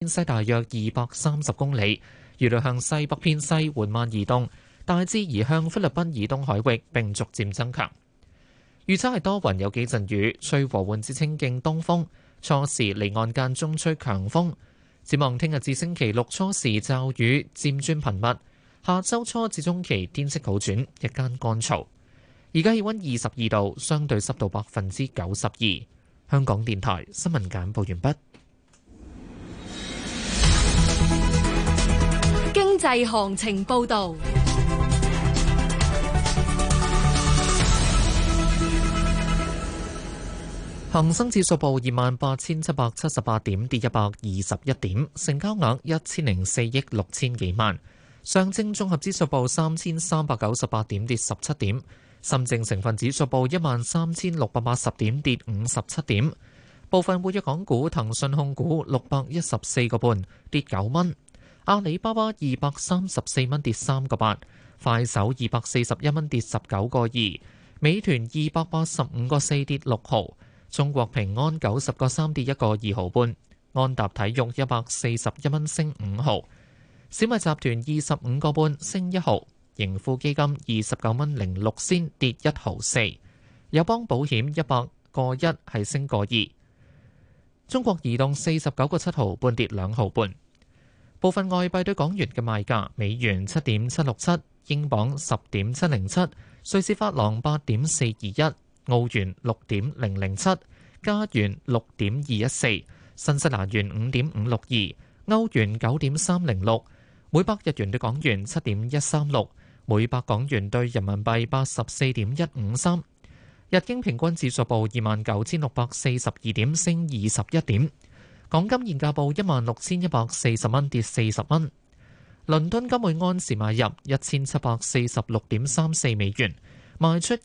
偏西大約230公里，預料向西北偏西緩慢移動，大致移向菲律賓以東海域並逐漸增強。預測係多雲有幾陣雨，吹和緩至清勁東風，初時離岸間中吹強風。展望聽日至星期六初時驟雨漸轉頻密，下周初至中期天色好轉，日間乾燥。而家氣溫22度，相對濕度92%。香港電台新聞簡報完畢。 經濟行情報導。 恒生指數報28,778點，跌121點，成交額1004億6千幾萬。上證綜合指數報3,398點，跌17點。深證成分指數報13,680點，跌57點。部分活躍港股，騰訊控股614個半，跌9蚊。阿里巴巴234蚊，跌3個8。快手241蚊，跌19個2。美團285個4，跌6毫。中國平安90個3，跌1個2毫半。安踏體育141蚊，升5毫。小米集團25個半，升1毫。盈富基金29蚊06仙，跌1毫4。友邦保險100個1，係升個2。中國移動49個7毫半，跌2毫半。部分外幣對港元嘅賣價：美元7.767，英鎊10.707，瑞士法郎8.421，澳元6.007，加元6.214，新西蘭元5.562，歐元9.306，每百日元對港元7.136，每百港元對人民幣84.153。日經平均指數報29,642點，升21點。港金現價報16,140蚊，跌40蚊。倫敦金每安士買入1746.34美元，賣出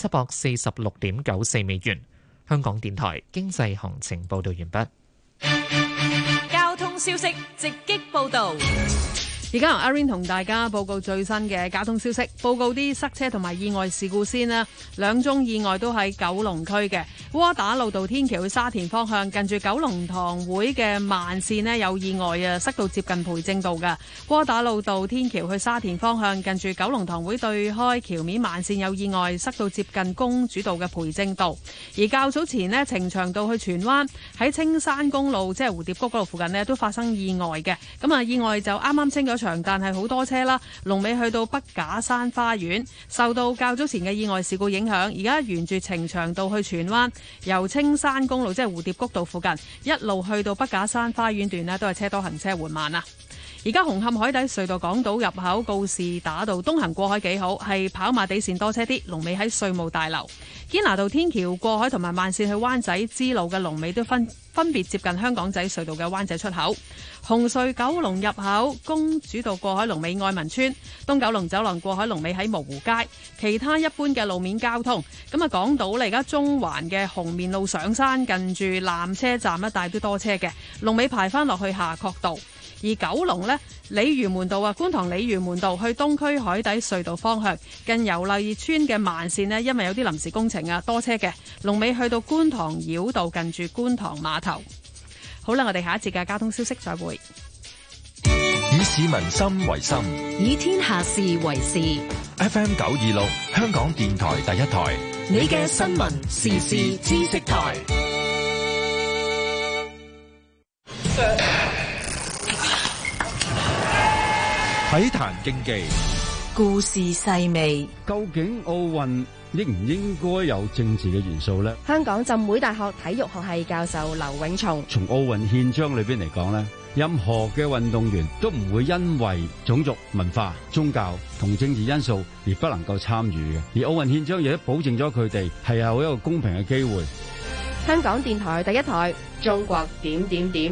1746.94美元。香港電台經濟行情報道完畢。 交通消息直擊報道。而家由阿 Rain 同大家報告最新嘅交通消息，報告啲塞車同埋意外事故先啦。兩宗意外都喺九龍區嘅窩打老道天橋去沙田方向，近住九龍塘會嘅慢線呢有意外啊，塞到接近培正道嘅窩打老道天橋去沙田方向，近住九龍塘會對開橋面慢線有意外，塞到接近公主道嘅培正道。而較早前呢，呈祥道去荃灣喺青山公路即係蝴蝶谷嗰度附近呢都發生意外嘅，咁啊意外就啱啱清咗場，但係好多車啦，龍尾去到北架山花園，受到較早前嘅意外事故影響，而家沿住呈祥道去荃灣，由青山公路即係蝴蝶谷道附近一路去到北架山花園段呢都係車多行車緩慢啊。而家紅磡海底隧道港島入口告士打道東行過海幾好，係跑馬地線多車啲，龍尾喺稅務大樓。堅拿道天橋過海同埋慢線去灣仔支路嘅龍尾都分別接近香港仔隧道嘅灣仔出口。紅隧九龍入口公主道過海龍尾愛民村，東九龍走廊過海龍尾喺蕪湖街。其他一般嘅路面交通，咁啊港島咧而家中環嘅紅棉路上山近住纜車站一帶都多車嘅，龍尾排翻落去夏慤道。而九龍呢，鯉魚門道啊，觀塘鯉魚門道去東區海底隧道方向，近油麗村嘅慢線呢，因為有啲臨時工程啊，多車嘅，龍尾去到觀塘繞道近住觀塘碼頭。好啦，我哋下一節嘅交通消息再會。 以市民心為心， 以天下事為事。 FM 926，香港電台第一台， 你嘅新聞時事知識台。 體壇競技， 故事細微。 究竟奧運應唔應該有政治嘅元素呢？ 香港浸會大學體育學系教授劉永松， 從奧運憲章裏邊嚟講呢，任何嘅運動員都唔會因為種族、文化、宗教同政治因素而不能夠參與嘅。而奧運憲章亦都保證咗佢哋係有一個公平嘅機會。 香港電台第一台，中國點點點。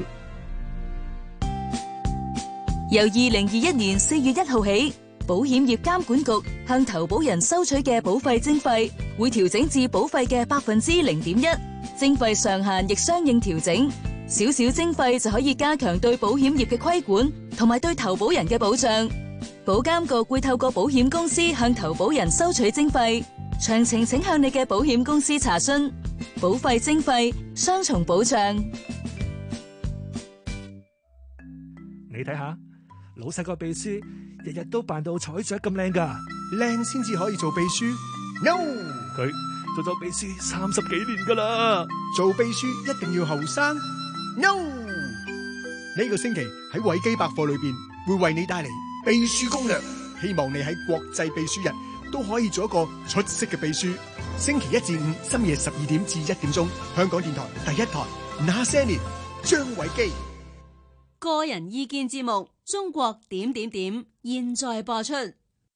由2021年4月1號起，保險業監管局向投保人收取嘅保費徵費會調整至保費嘅0.1%，徵費上限亦相應調整。少少徵費就可以加強對保險業嘅規管，同埋對投保人嘅保障。保監局會透過保險公司向投保人收取徵費，詳情請向你嘅保險公司查詢。保費徵費，雙重保障。 你睇下，老細個秘書日日都扮到彩雀咁靚噶， 靚先至可以做秘書。No， 佢做咗秘書30幾年噶啦， 做秘書一定要後生。No， 呢個星期喺維基百科裏邊會為你帶嚟秘書攻略，希望你喺國際秘書日都可以做一個出色嘅秘書。星期1至5深夜12點至1點鐘，香港電台第一台那些年，張偉基。 個人意見節目《中國點點點》現在播出。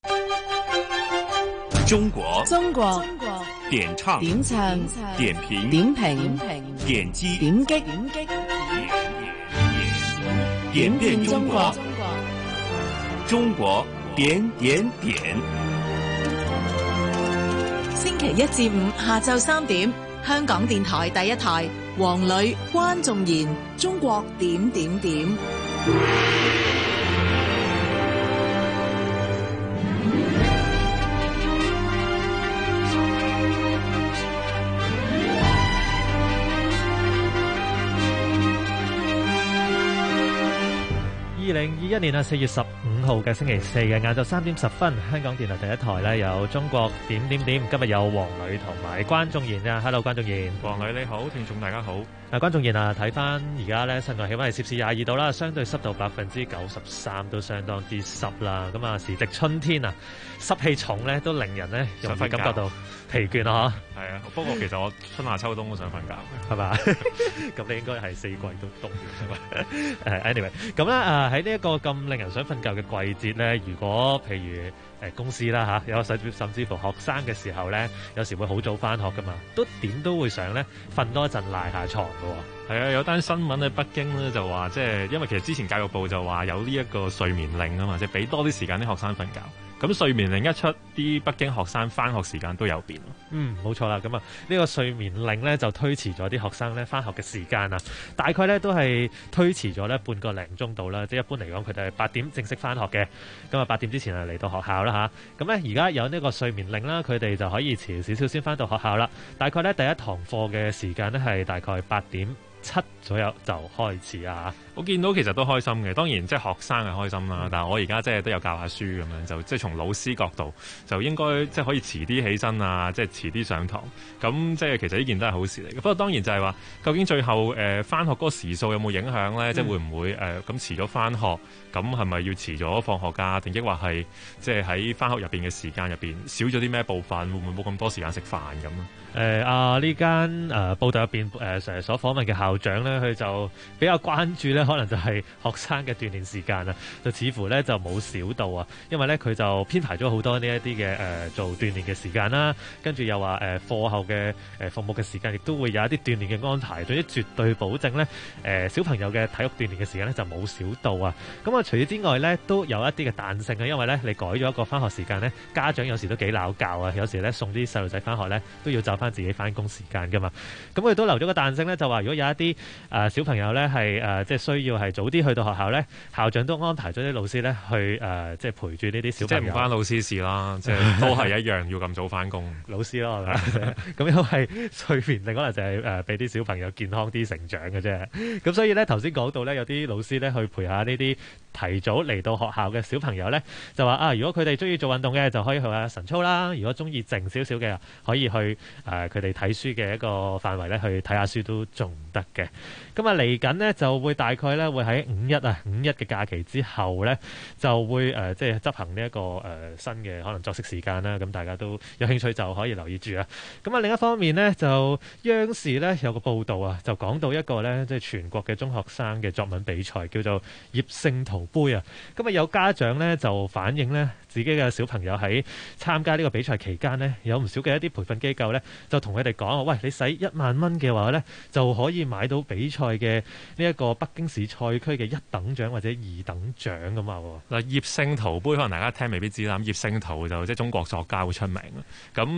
中國點唱點評點擊點變中國，中國點點點。 星期1至5下晝3點，香港電台第一台，黃磊、關仲然，中國點點點。 2021年4月15號嘅星期4嘅晏晝3點10分，香港電台第一台咧有中國點點點，今日有黃磊同埋關仲然啊 ，Hello 關仲然， 黃磊你好，聽眾大家好。 關仲然啊，睇翻而家咧室外氣溫係攝氏22度啦，相對濕度93%，都相當之濕啦。咁啊，時值春天啊，濕氣重咧都令人咧容易感覺到疲倦啊。 係啊，不過其實我春夏秋冬都想瞓覺， 係嘛？咁你應該係4季都凍嘅。anyway， 咁咧喺呢一個咁令人想瞓覺嘅季節咧，如果譬如公司啦嚇，有甚至乎學生嘅時候咧，有時會好早翻學噶嘛，都點都會想咧瞓多一陣賴下床噶喎。 係啊，有單新聞喺北京咧就話，即係因為其實之前教育部就話有呢一個睡眠令啊嘛，即係俾多啲時間啲學生瞓覺。咁睡眠令一出，啲北京學生翻學時間都有變。 冇錯啦。咁啊，呢個睡眠令咧就推遲咗啲學生咧翻學嘅時間啊，大概咧都係推遲咗咧半個零鐘度啦。即係一般嚟講，佢哋係8點正式翻學嘅。咁啊8點之前係嚟到學校啦嚇。咁咧而家有呢個睡眠令啦，佢哋就可以遲少少先翻到學校啦。大概咧第一堂課嘅時間咧係大概8點7左右就開始啊！ 我見到其實都開心嘅，當然即係學生係開心啦。但係我而家即係都有教下書咁樣，就即係從老師角度就應該即係可以遲啲起身啊，即係遲啲上堂。咁即係其實呢件都係好事嚟嘅。不過當然就係話，究竟最後翻學嗰個時數有冇影響咧？即係會唔會咁遲咗翻學？咁係咪要遲咗放學假？定抑或係即係喺翻學入邊嘅時間入邊少咗啲咩部分？會唔會冇咁多時間食飯咁啊？ 呢間報道入邊所訪問嘅校長咧，佢就比較關注咧，可能就係學生嘅鍛鍊時間啊，就似乎咧就冇少到啊，因為咧佢就編排咗好多呢一啲嘅做鍛鍊嘅時間啦，跟住又話課後嘅服務嘅時間亦都會有一啲鍛鍊嘅安排，對於絕對保證咧小朋友嘅體育鍛鍊嘅時間咧就冇少到啊。咁啊除此之外咧都有一啲嘅彈性啊，因為咧你改咗一個翻學時間咧，家長有時都幾鬧教啊，有時咧送啲細路仔翻學咧都要就翻自己翻工時間噶嘛。咁佢都留咗個彈性咧，就話如果有一啲小朋友咧係即係需要係早啲去到學校咧，校長都安排咗啲老師咧去即係陪住呢啲小朋友。即係唔關老師事啦，即係都係一樣要咁早翻工。 老師咯，係咪？咁因為睡眠令可能就係俾啲小朋友健康啲成長嘅啫。咁所以咧頭先講到咧，有啲老師咧去陪下呢啲提早嚟到學校嘅小朋友咧，就話如果佢哋中意做運動嘅，就可以去下晨操啦；如果中意靜少少嘅，可以去佢哋睇書嘅一個範圍咧去睇下書都仲得嘅。咁啊嚟緊呢，就會大概咧會喺五一嘅假期之後咧就會即係執行呢一個新嘅可能作息時間啦。咁大家都有興趣就可以留意住啊。咁啊另一方面呢，就央視咧有個報道啊，就講到一個咧即係全國嘅中學生嘅作文比賽叫做葉聖陶杯啊。咁啊有家長咧就反映咧自己嘅小朋友喺參加呢個比賽期間呢，有唔少嘅一啲培訓機構咧就同佢哋講喂，你使1萬蚊嘅話咧就可以買到比賽嘅呢一個北京市賽區嘅1等獎或者2等獎咁啊。 嗱，葉聖陶杯可能大家聽未必知啦。葉聖陶就即係中國作家好出名啦。咁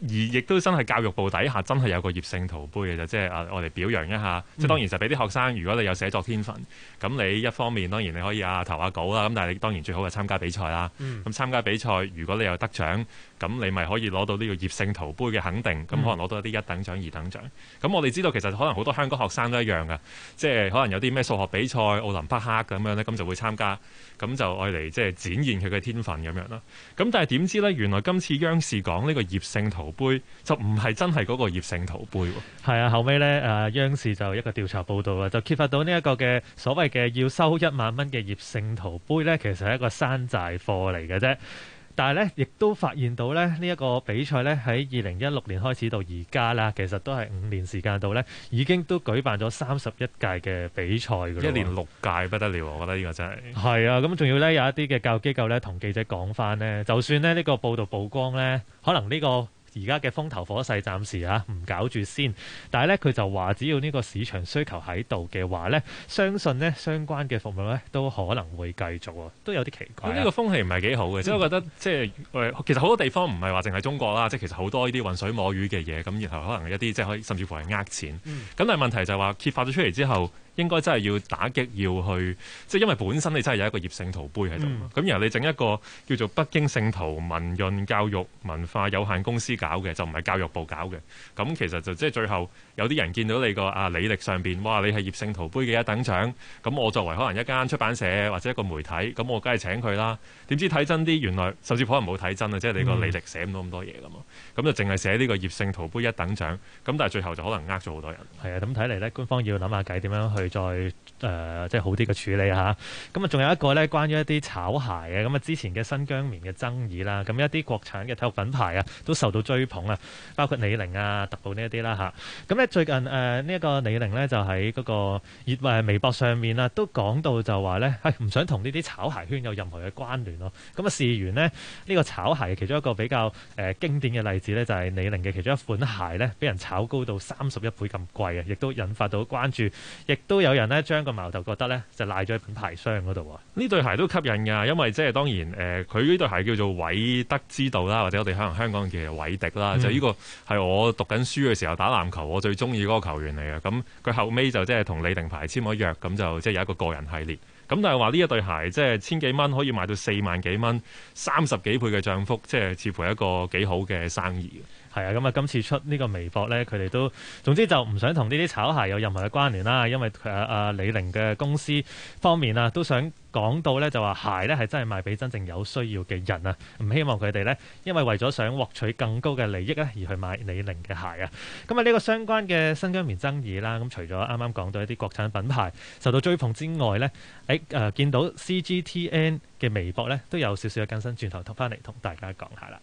亦都真係教育部底下真係有個葉聖圖杯嘅，就即係我哋表揚一下。即係當然就俾啲學生，如果你有寫作天分，咁你一方面當然你可以投下稿啦，咁但係你當然最好係參加比賽啦。咁參加比賽，如果你有得獎，咁你咪可以攞到呢個葉聖圖杯嘅肯定，咁可能攞到一啲一等獎、二等獎。咁我哋知道其實可能好多香港學生都一樣㗎，即係可能有啲咩數學比賽、奧林匹克咁樣咧，咁就會參加，咁就愛嚟即係展現佢嘅天分咁樣啦。咁但係點知咧，原來今次央視講呢個葉聖圖杯就唔係真係嗰個葉聖圖杯喎。 係啊，後尾咧央視就一個調查報道啊，就揭發到呢一個嘅所謂嘅要收1萬蚊嘅葉聖圖杯咧，其實係一個山寨貨嚟嘅啫。但係咧，亦都發現到咧，呢一個比賽咧喺2016年開始到而家啦，其實都係5年時間度咧，已經都舉辦咗31屆嘅比賽㗎啦。 1年6屆不得了，我覺得呢個真係。 係啊，咁仲要咧有一啲嘅教育機構咧同記者講翻咧，就算咧呢個報道曝光咧，可能呢個而家嘅風頭火勢暫時唔搞住先，但係咧佢就話只要呢個市場需求喺度嘅話咧，相信咧相關嘅服務咧都可能會繼續啊，都有啲奇怪。 呢個風氣唔係幾好嘅，即係我覺得即係其實好多地方唔係話淨係中國啦，即係其實好多呢啲渾水摸魚嘅嘢，咁然後可能一啲即係可以甚至乎係呃錢。咁但係問題就係話揭發咗出嚟之後，應該真係要打擊，要去即係因為本身你真係有一個葉聖圖杯喺度，咁然後你整一個叫做北京聖圖文潤教育文化有限公司搞嘅，就唔係教育部搞嘅。咁其實就即係最後有啲人見到你個履歷上邊，哇！你係葉聖圖杯嘅一等獎，咁我作為可能一間出版社或者一個媒體，咁我梗係請佢啦。點知睇真啲，原來甚至可能冇睇真啊！即係你個履歷寫唔到咁多嘢噶嘛，咁就淨係寫呢個葉聖圖杯一等獎，咁但係最後就可能呃咗好多人。 係啊，咁睇嚟呢，官方要諗下計點樣去再即係好啲嘅處理嚇。咁啊，仲有一個呢，關於一啲炒鞋嘅，咁啊之前嘅新疆棉嘅爭議啦，咁一啲國產嘅體育品牌啊都受到追捧啊，包括李寧啊、特步呢一啲啦嚇。咁咧最近呢一個李寧呢，就喺嗰個微博上面啊，都講到就話呢，唔想同呢啲炒鞋圈有任何嘅關聯咯。咁啊事緣呢，呢個炒鞋其中一個比較經典嘅例子呢，就係李寧嘅其中一款鞋呢，俾人炒高到31倍咁貴啊，亦都引發到關注，亦都有人呢將個矛頭覺得呢，就賴咗喺品牌商嗰度喎。 呢對鞋都吸引㗎，因為即係當然佢呢對鞋叫做韋德之道啦，或者我哋可能香港叫做韋迪啦，就呢個係我讀緊書嘅時候打籃球我最中意嗰個球員嚟嘅。咁佢後尾就即係同李寧牌簽咗約，咁就即係有一個個人系列。咁但係話呢一對鞋即係千幾蚊可以賣到4萬幾蚊，30幾倍嘅漲幅，即係似乎係一個幾好嘅生意。 係啊，咁啊今次出呢個微博呢，佢哋都總之就唔想同呢啲炒鞋有任何嘅關聯啦，因為李寧嘅公司方面啊都想講到呢，就話鞋呢係真係賣俾真正有需要嘅人啊，唔希望佢哋呢，因為為咗想獲取更高嘅利益呢，而去買李寧嘅鞋啊。咁啊呢個相關嘅新疆棉爭議啦，咁除咗啱啱講到一啲國產品牌受到追捧之外呢，見到 CGTN 嘅微博呢，都有少少嘅更新，轉頭翻嚟同大家講下啦。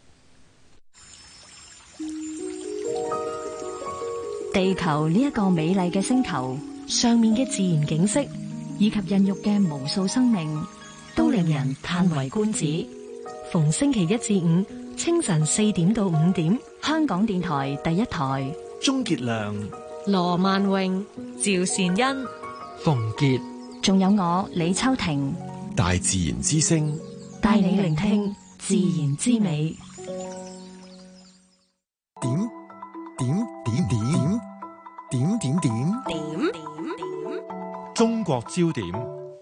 地球呢一個美麗嘅星球，上面嘅自然景色以及孕育嘅無數生命，都令人嘆為觀止。逢星期一至五清晨4點到5點，香港電台第一台。 鍾傑良、 羅萬榮、 趙善恩、 馮傑， 仲有我李秋婷， 大自然之聲， 帶你聆聽自然之美。 點中國焦點。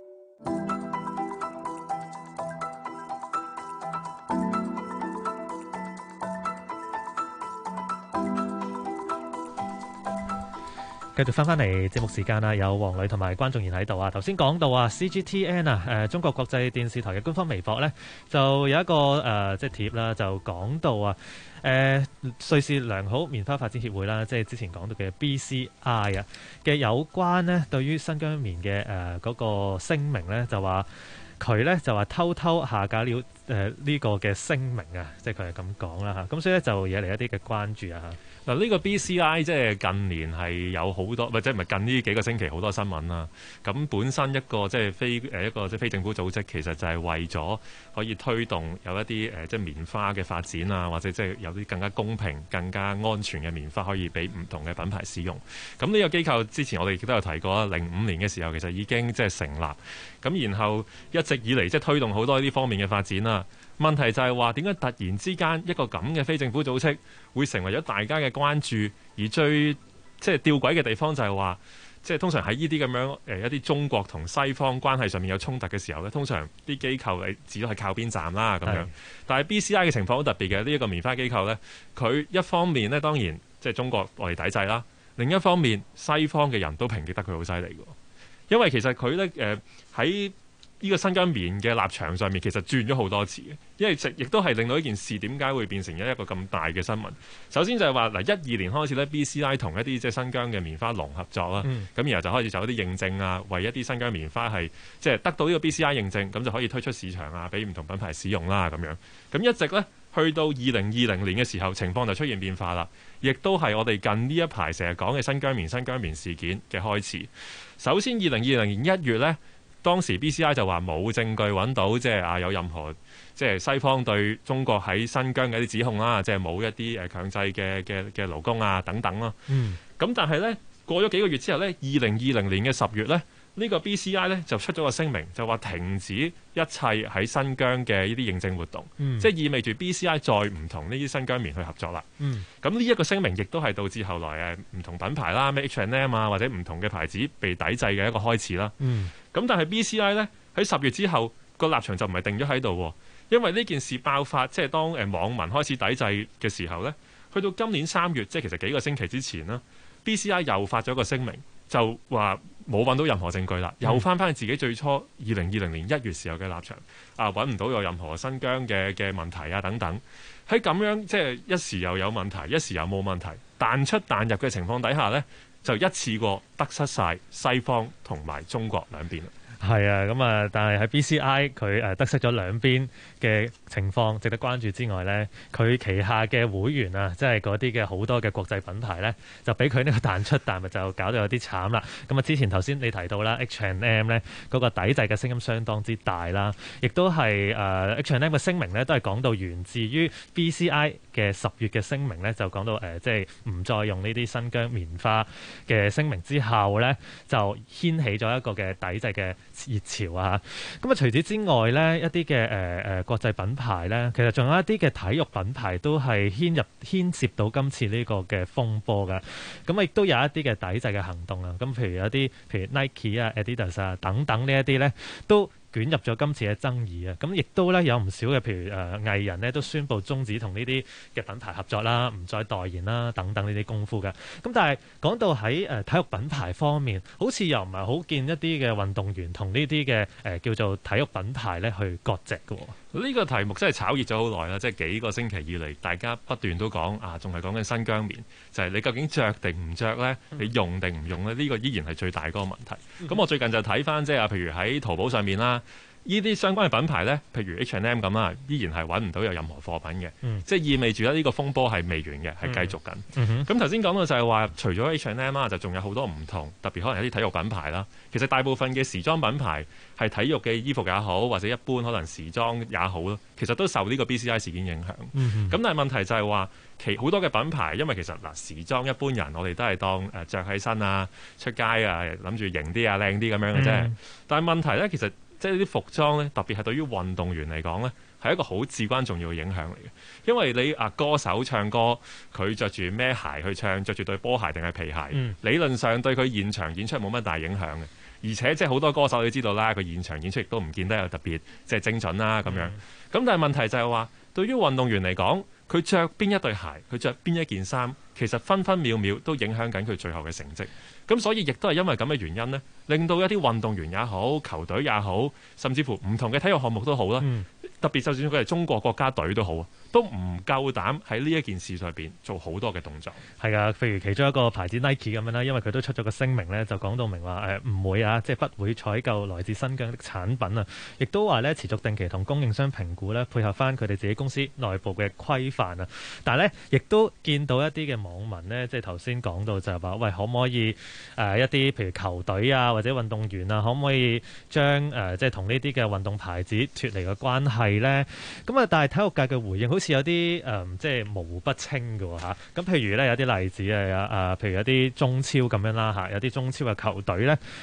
繼續翻嚟節目時間啦，有黃磊同埋關仲賢喺度啊。頭先講到啊 CGTN 啊，中國國際電視台嘅官方微博呢，就有一個即係貼啦，就講到啊瑞士良好棉花發展協會啦，即係之前講到嘅 BCI 啊嘅有關呢對於新疆棉嘅嗰個聲明呢，就話佢呢就話偷偷下架了呢個嘅聲明啊，即係佢係咁講啦嚇。咁所以呢，就惹嚟一啲嘅關注啊。 嗱，呢個 BCI 即係近年係有好多，或者唔係近呢幾個星期好多新聞啦。咁本身一個即係非政府組織，其實就係為咗可以推動有一啲即係棉花嘅發展啊，或者即係有啲更加公平、更加安全嘅棉花可以俾唔同嘅品牌使用。咁呢個機構之前我哋亦都有提過啦，05年嘅時候其實已經即係成立。 咁然後一直以嚟即係推動好多呢啲方面嘅發展啦。問題就係話點解突然之間一個咁嘅非政府組織會成為咗大家嘅關注，而最即係吊詭嘅地方就係話，即係通常喺呢啲咁樣一啲中國同西方關係上面有衝突嘅時候咧，通常啲機構你只係靠邊站啦咁樣。但係 BCI 嘅情況好特別嘅，呢一個棉花機構咧，佢一方面咧當然即係中國內地抵制啦，另一方面西方嘅人都抨擊得佢好犀利嘅，因為其實佢咧喺呢個新疆棉嘅立場上面其實轉咗好多次嘅，因為亦都係令到呢件事點解會變成一個咁大嘅新聞。首先就係話嗱，12年開始咧 BCI 同一啲即係新疆嘅棉花農合作啦，咁然後就開始走一啲認證啊，為一啲新疆棉花係即係得到呢個 BCI 認證，咁就可以推出市場啊，俾唔同品牌使用啦咁樣。咁一直咧去到2020年嘅時候，情況就出現變化啦，亦都係我哋近呢一排成日講嘅新疆棉事件嘅開始。首先2020年1月咧。當時 BCI 就話冇證據揾到即係有任何即係西方對中國喺新疆嘅一啲指控啦，即係冇一啲強制嘅勞工啊等等咯。咁但係呢，過咗幾個月之後呢，2020年嘅10月呢，呢個 BCI 呢就出咗個聲明，就話停止一切喺新疆嘅呢啲認證活動，即係意味住 BCI 再唔同呢啲新疆棉去合作啦。咁呢一個聲明亦都係導致後來唔同品牌啦，咩 H&M 啊或者唔同嘅牌子被抵制嘅一個開始啦。咁但係 BCI 咧喺10月之後個立場就唔係定咗喺度，因為呢件事爆發，即係當網民開始抵制嘅時候咧，去到今年3月，即係其實幾個星期之前啦 ，BCI 又發咗個聲明，就話冇揾到任何證據啦，又翻返去自己最初2020年1月時候嘅立場，揾唔到有任何新疆嘅問題啊等等，喺咁樣即係一時又有問題，一時又冇問題，彈出彈入嘅情況底下咧。就一次過得失晒西方同埋中國兩邊。 係啊，咁啊，但係喺 BCI 佢得失咗兩邊嘅情況值得關注之外呢，佢旗下嘅會員啊，即係嗰啲嘅好多嘅國際品牌呢，就俾佢呢個彈出彈入就搞到有啲慘啦。咁啊，之前頭先你提到啦 H&M 呢嗰個抵制嘅聲音相當之大啦，亦都係H&M 嘅聲明呢，都係講到源自於 BCI 嘅10月嘅聲明呢，就講到即係唔再用呢啲新疆棉花嘅聲明之後呢，就掀起咗一個嘅抵制嘅熱潮啊！咁啊，除此之外呢，一啲嘅國際品牌呢，其實仲有一啲嘅體育品牌都係牽涉到今次呢個嘅風波㗎。咁亦都有一啲嘅抵制嘅行動啊！咁譬如有啲譬如 Nike 啊、Adidas 啊等等呢一啲呢，都捲入咗今次嘅爭議啊！咁亦都咧有唔少嘅，譬如藝人呢都宣布終止同呢啲嘅品牌合作啦，唔再代言啦，等等呢啲功夫嘅。咁但係講到喺體育品牌方面，好似又唔係好見一啲嘅運動員同呢啲嘅叫做體育品牌咧去割席嘅。 呢個題目真係炒熱咗好耐啦，即係幾個星期以嚟，大家不斷都講啊，仲係講緊新疆棉，就係你究竟着定唔着呢？你用定唔用呢？呢個依然係最大嗰個問題。咁我最近就睇翻即係譬如喺淘寶上面啦。呢啲相關嘅品牌呢，譬如 H&M 咁啦，依然係揾唔到有任何貨品嘅，即係意味住咧呢個風波係未完嘅，係繼續緊。咁頭先講到就係話，除咗 H&M 啦，就仲有好多唔同，特別可能有啲體育品牌啦。其實大部分嘅時裝品牌係體育嘅衣服也好，或者一般可能時裝也好咯，其實都受呢個 BCI 事件影響。咁但係問題就係話，好多嘅品牌，因為其實時裝一般人我哋都係當着起身啊、出街啊，諗住型啲啊、靚啲咁樣嘅啫。但係問題呢，其實即係啲服裝咧，特別係對於運動員嚟講咧，係一個好至關重要嘅影響嚟嘅。因為你歌手唱歌，佢着住咩鞋去唱，着住對波鞋定係皮鞋，理論上對佢現場演出冇乜大影響嘅。而且即係好多歌手你知道啦，佢現場演出亦都唔見得有特別即係精準啦咁樣。咁但係問題就係話，對於運動員嚟講，佢着邊一對鞋，佢着邊一件衫，其實分分秒秒都影響緊佢最後嘅成績。咁所以亦都係因為咁嘅原因呢，令到一啲運動員也好，球隊也好，甚至乎唔同嘅體育項目都好啦。特別就算佢係中國國家隊都好，都唔夠膽喺呢一件事上邊做好多嘅動作。 係啊，譬如其中一個牌子 Nike 咁樣啦，因為佢都出咗個聲明呢，就講到明話唔會啊，即係不會採購來自新疆的產品啊，亦都話呢，持續定期同供應商評估呢，配合翻佢哋自己公司內部嘅規範啊。但係呢，亦都見到一啲嘅網民呢，即係頭先講到就係話，喂，可唔可以一啲譬如球隊啊或者運動員啊，可唔可以將即係同呢啲嘅運動牌子脫離嘅關係呢？咁啊，但係體育界嘅回應好似有啲即係模糊不清嘅嚇。咁譬如咧有啲例子啊，譬如有啲中超咁樣啦嚇，有啲中超嘅球隊咧，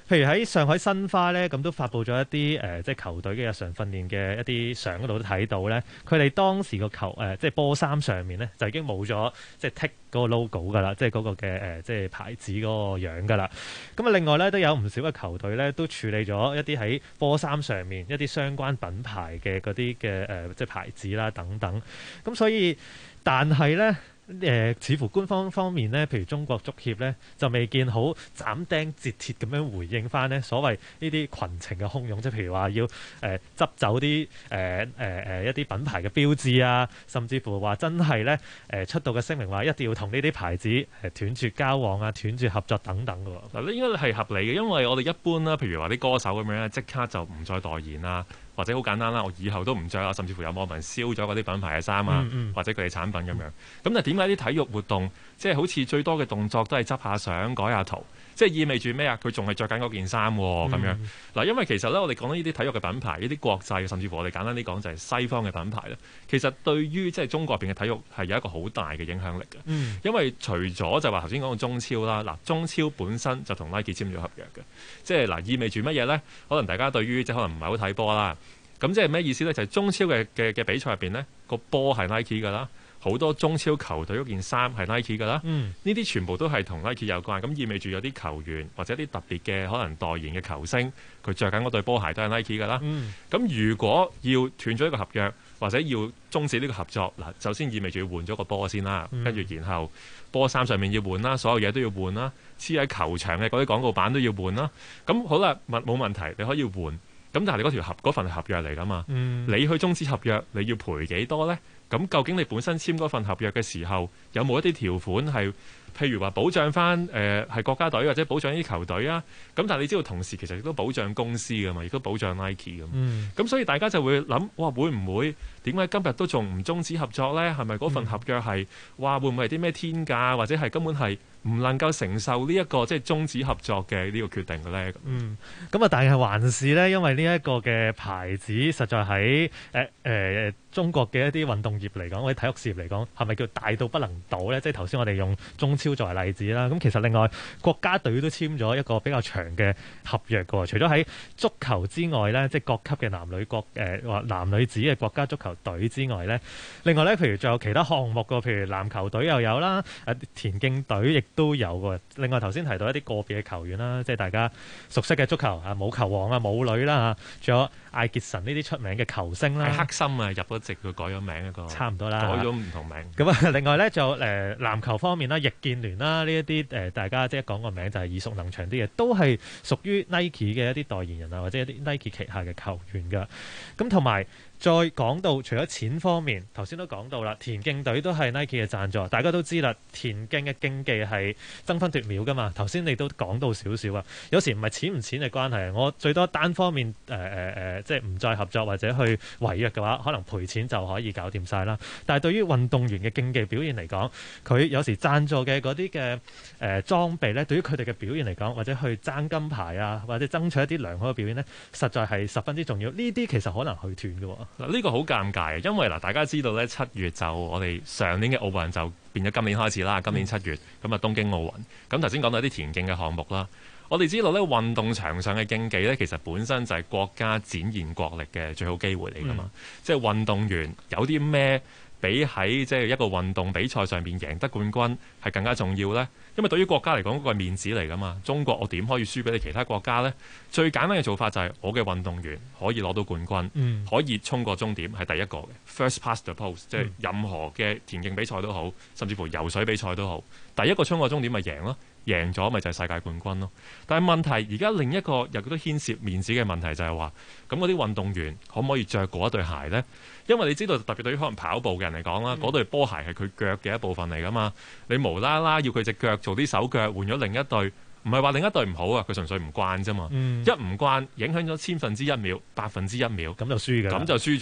譬如喺上海申花咧，咁都發布咗一啲即係球隊嘅日常訓練嘅一啲相嗰度都睇到咧，佢哋當時個球即係波衫上面咧就已經冇咗即係剔嗰個 logo 噶啦，即係嗰個嘅即係牌子嗰個樣噶啦。咁啊，另外咧都有唔少嘅球隊咧都處理咗一啲喺波衫上面一啲相關品牌嘅嗰啲嘅即係牌子啦等等。咁所以，但係咧。似乎官方方面呢，譬如中國足協呢，就未見好斬釘截鐵咁樣回應翻呢所謂呢啲群情嘅洶湧，即係譬如話要執走啲一啲品牌嘅標誌啊，甚至乎話真係呢出到嘅聲明話一定要同呢啲牌子斷絕交往啊、斷絕合作等等嘅喎。 嗱，呢應該係合理嘅，因為我哋一般啦，譬如話啲歌手咁樣咧，即刻就唔再代言啦。或者好簡單啦，我以後都唔着啦，甚至乎有網民燒咗嗰啲品牌嘅衫啊，或者佢哋產品咁樣。咁但係點解啲體育活動即係好似最多嘅動作都係執下相、改下圖，即係意味住咩啊？佢仲係着緊嗰件衫喎咁樣。嗱，因為其實咧，我哋講呢啲體育嘅品牌，呢啲國際，甚至乎我哋簡單啲講就係西方嘅品牌咧，其實對於即係中國入邊嘅體育係有一個好大嘅影響力嘅。因為除咗就話頭先講嘅中超啦，嗱，中超本身就同 Nike 簽咗合約嘅，即係嗱，意味住乜嘢咧？可能大家對於即係可能唔係好睇波啦。咁即係咩意思咧？就係中超嘅比賽入邊呢，個波係 Nike 噶啦，好多中超球隊嗰件衫係 Nike 噶啦。呢啲全部都係同 Nike 有關。咁意味住有啲球員或者啲特別嘅可能代言嘅球星，佢着緊嗰對波鞋都係 Nike 噶啦。咁如果要斷咗一個合約，或者要終止呢個合作，嗱，首先意味住要換咗個波先啦，跟住然後波衫上面要換啦，所有嘢都要換啦，黐喺球場嘅嗰啲廣告板都要換啦。咁好啦，冇問題，你可以換。咁但係你嗰份係合約嚟㗎嘛？你去終止合約，你要賠幾多呢？咁究竟你本身簽嗰份合約嘅時候，有冇一啲條款係，譬如話保障翻係國家隊或者保障呢啲球隊啊？咁但係你知道同時其實亦都保障公司㗎嘛，亦都保障 Nike 㗎嘛。咁所以大家就會諗，哇，會唔會點解今日都仲唔終止合作呢？係咪嗰份合約係話會唔會係啲咩天價，或者係根本係唔能夠承受呢一個即係終止合作嘅呢個決定嘅咧？ 咁啊，但係還是咧，因為呢一個嘅牌子實在喺中國嘅一啲運動業嚟講，或者體育事業嚟講，係咪叫大到不能倒咧？即係頭先我哋用中超作為例子啦。咁其實另外國家隊都簽咗一個比較長嘅合約嘅喎。除咗喺足球之外咧，即係各級嘅男女子嘅國家足球隊之外咧，另外咧，譬如仲有其他項目嘅，譬如籃球隊又有啦，田徑隊亦都有嘅。另外頭先提到一啲個別嘅球員啦，即係大家熟悉嘅足球啊，舞球王啊、舞女啦嚇，仲有艾傑臣呢啲出名嘅球星啦。 係黑心啊，入咗籍佢改咗名一個， 差唔多啦， 改咗唔同名。 咁啊，另外咧就籃球方面啦，易建聯啦呢一啲大家即係講個名就係耳熟能詳啲嘅，都係屬於 Nike 嘅一啲代言人啊，或者一啲 Nike 旗下嘅球員㗎。咁同埋再講到除咗錢方面，頭先都講到啦，田徑隊都係 Nike 嘅贊助，大家都知啦，田徑嘅競技係爭分奪秒㗎嘛。頭先你都講到少少啊，有時唔係錢唔錢嘅關係，我最多單方面即係唔再合作或者去違約嘅話，可能賠錢就可以搞掂晒啦。但係對於運動員嘅競技表現嚟講，佢有時贊助嘅嗰啲嘅裝備咧，對於佢哋嘅表現嚟講，或者去爭金牌啊，或者爭取一啲良好嘅表現呢，實在係十分之重要。呢啲其實可能去斷嘅喎。 嗱，呢個好尷尬，因為嗱，大家知道咧，7月就我哋上年嘅奧運就變咗今年開始啦。今年7月咁啊，東京奧運。咁頭先講到啲田徑嘅項目啦，我哋知道咧，運動場上嘅競技咧，其實本身就係國家展現國力嘅最好機會嚟㗎嘛。即係運動員有啲咩比喺即係一個運動比賽上邊贏得冠軍係更加重要呢？因為對於國家嚟講，嗰個係面子嚟㗎嘛。中國我點可以輸俾你其他國家呢？最簡單嘅做法就係我嘅運動員可以攞到冠軍，可以衝過終點係第一個嘅 first past the post，即係任何嘅田徑比賽都好，甚至乎游水比賽都好，第一個衝過終點咪贏咯。贏咗咪就係世界冠軍咯。但係問題而家另一個又都牽涉面子嘅問題就係話，咁嗰啲運動員可唔可以着嗰一對鞋呢？因為你知道特別對於可能跑步嘅人嚟講啦，嗰對波鞋係佢腳嘅一部分嚟㗎嘛。你無啦啦要佢隻腳做啲手腳換咗另一對，唔係話另一對唔好啊，佢純粹唔慣啫嘛。一唔慣影響咗1/1000秒、1/1000秒，咁就輸㗎。咁就輸咗。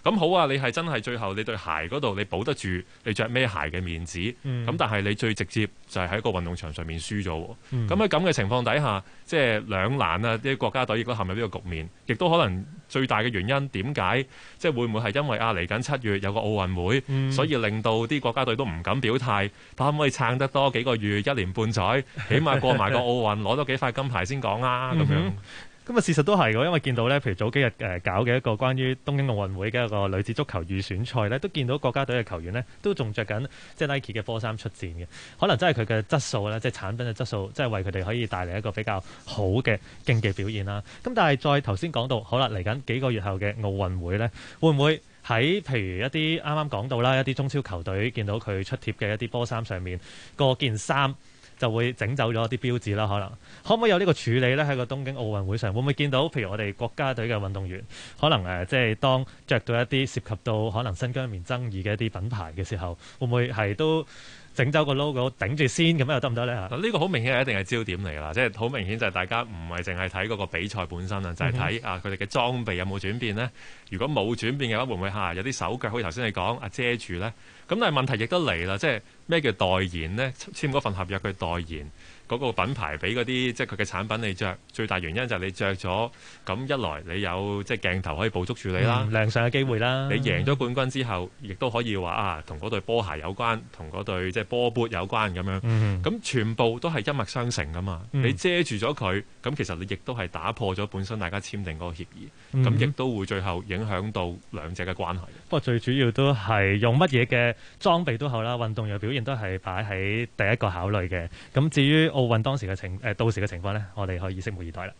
咁好啊，你係真係最後你對鞋嗰度你保得住你着咩鞋嘅面子，咁但係你最直接就係喺個運動場上面輸咗。咁喺咁嘅情況底下，即係兩難啊！啲國家隊亦都陷入呢個局面，亦都可能最大嘅原因點解即係會唔會係因為嚟緊7月有個奧運會，所以令到啲國家隊都唔敢表態，可唔可以撐得多幾個月、1年半載，起碼過埋個奧運攞多幾塊金牌先講啊咁樣。 咁啊，事實都係嘅，因為見到咧，譬如早幾日搞嘅一個關於東京奧運會嘅一個女子足球預選賽咧，都見到國家隊嘅球員呢，都仲着緊即係 Nike 嘅波衫出戰嘅，可能真係佢嘅質素咧，即係產品嘅質素，即係為佢哋可以帶嚟一個比較好嘅競技表現啦。咁但係再頭先講到，好啦，嚟緊幾個月後嘅奧運會咧，會唔會喺譬如一啲啱啱講到啦，一啲中超球隊見到佢出貼嘅一啲波衫上面個件衫，就會整走咗啲標誌啦，可唔可以有呢個處理呢？喺個東京奧運會上，會唔會見到譬如我哋國家隊嘅運動員，可能即係當着到一啲涉及到可能新疆棉爭議嘅一啲品牌嘅時候，會唔會係都整走個 logo 頂住先咁樣又得唔得呢？ 呢個好明顯係一定係焦點嚟㗎啦，即係好明顯就係大家唔係淨係睇嗰個比賽本身啊，就係睇佢哋嘅裝備有冇轉變呢？如果冇轉變嘅話，會唔會有啲手腳好似頭先你講遮住呢？咁但係問題亦都嚟啦，即係咩叫代言呢？簽嗰份合約佢代言嗰個品牌俾嗰啲即係佢嘅產品你着，最大原因就係你着咗，咁一來你有即係鏡頭可以捕捉住你啦， 亮相嘅機會啦。 你贏咗冠軍之後，亦都可以話同嗰對波鞋有關，同嗰對即係波缽有關咁樣。咁全部都係一脈相承噶嘛。你遮住咗佢，咁其實你亦都係打破咗本身大家簽訂嗰個協議，咁亦都會最後影響到兩者嘅關係。 不過最主要都係用乜嘢嘅裝備都好啦，運動員表現都係擺喺第一個考慮嘅。咁至於奧運當時嘅到時嘅情況呢，我哋可以拭目以待啦。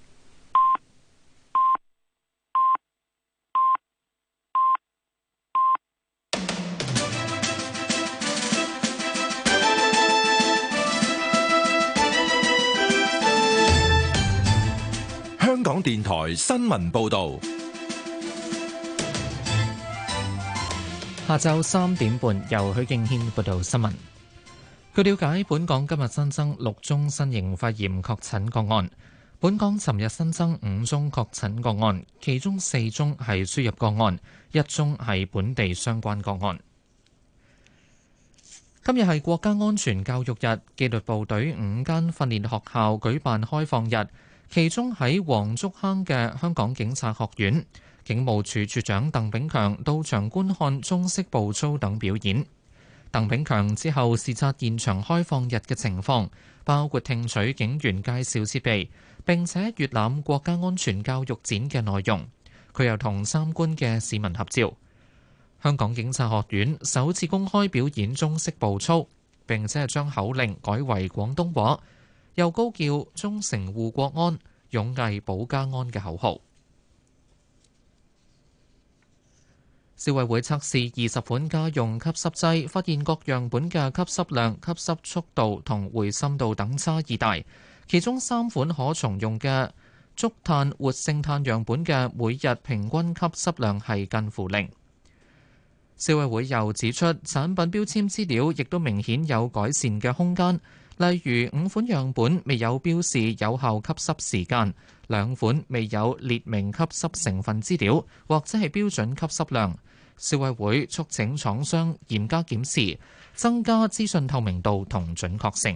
香港電台新聞報導。 下晝3點半，由許敬軒報道新聞。據了解，本港今日新增6宗新型肺炎確診個案。本港尋日新增5宗確診個案，其中4宗係輸入個案，1宗係本地相關個案。今日係國家安全教育日，紀律部隊5間訓練學校舉辦開放日，其中喺黃竹坑嘅香港警察學院，警務處處長鄧炳強到場觀看中式步操等表演。鄧炳強之後視察現場開放日嘅情況，包括聽取警員介紹設備，並且閱覽國家安全教育展嘅內容。佢又同參觀嘅市民合照。香港警察學院首次公開表演中式步操，並且係將口令改為廣東話，又高叫忠誠護國安、勇毅保家安嘅口號。消委會測試20款家用吸濕劑，發現各樣本嘅吸濕量、吸濕速度同回滲度等差異大。其中3款可重用嘅竹炭活性炭樣本嘅每日平均吸濕量係近乎0。消委會又指出，產品標籤資料亦都明顯有改善嘅空間，例如5款樣本未有標示有效吸濕時間，2款未有列明吸濕成分資料或者係標準吸濕量。消委會促請廠商嚴加檢視，增加資訊透明度同準確性。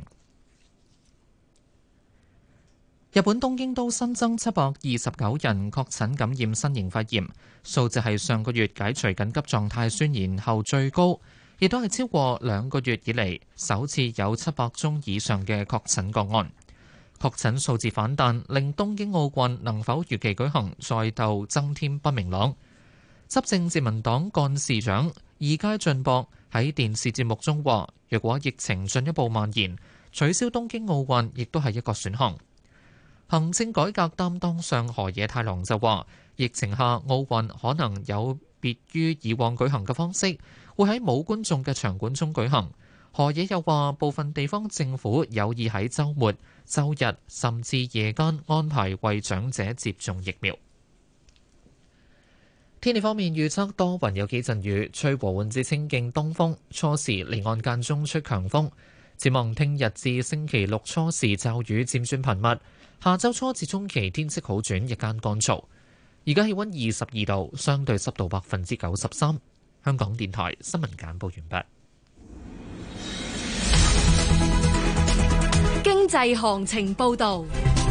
日本東京都新增729人確診感染新型肺炎，數字係上個月解除緊急狀態宣言後最高，亦都係超過2個月以嚟首次有700宗以上嘅確診個案。確診數字反彈，令東京奧運能否如期舉行再度增添不明朗。執政自民黨幹事長二階俊博喺電視節目中話，若果疫情進一步蔓延，取消東京奧運亦都係一個選項。行政改革擔當上河野太郎就話，疫情下奧運可能有別於以往舉行嘅方式，會喺冇觀眾嘅場館中舉行。河野又話，部分地方政府有意喺週末、週日甚至夜間安排為長者接種疫苗。天氣方面預測多雲有幾陣雨，吹和緩至清勁東風，初時離岸間中吹強風。展望聽日至星期六初時驟雨漸轉頻密，下週初至中期天色好轉，日間乾燥。 而家氣溫22度，相對濕度93%。香港電台新聞簡報完畢。 經濟行情報導。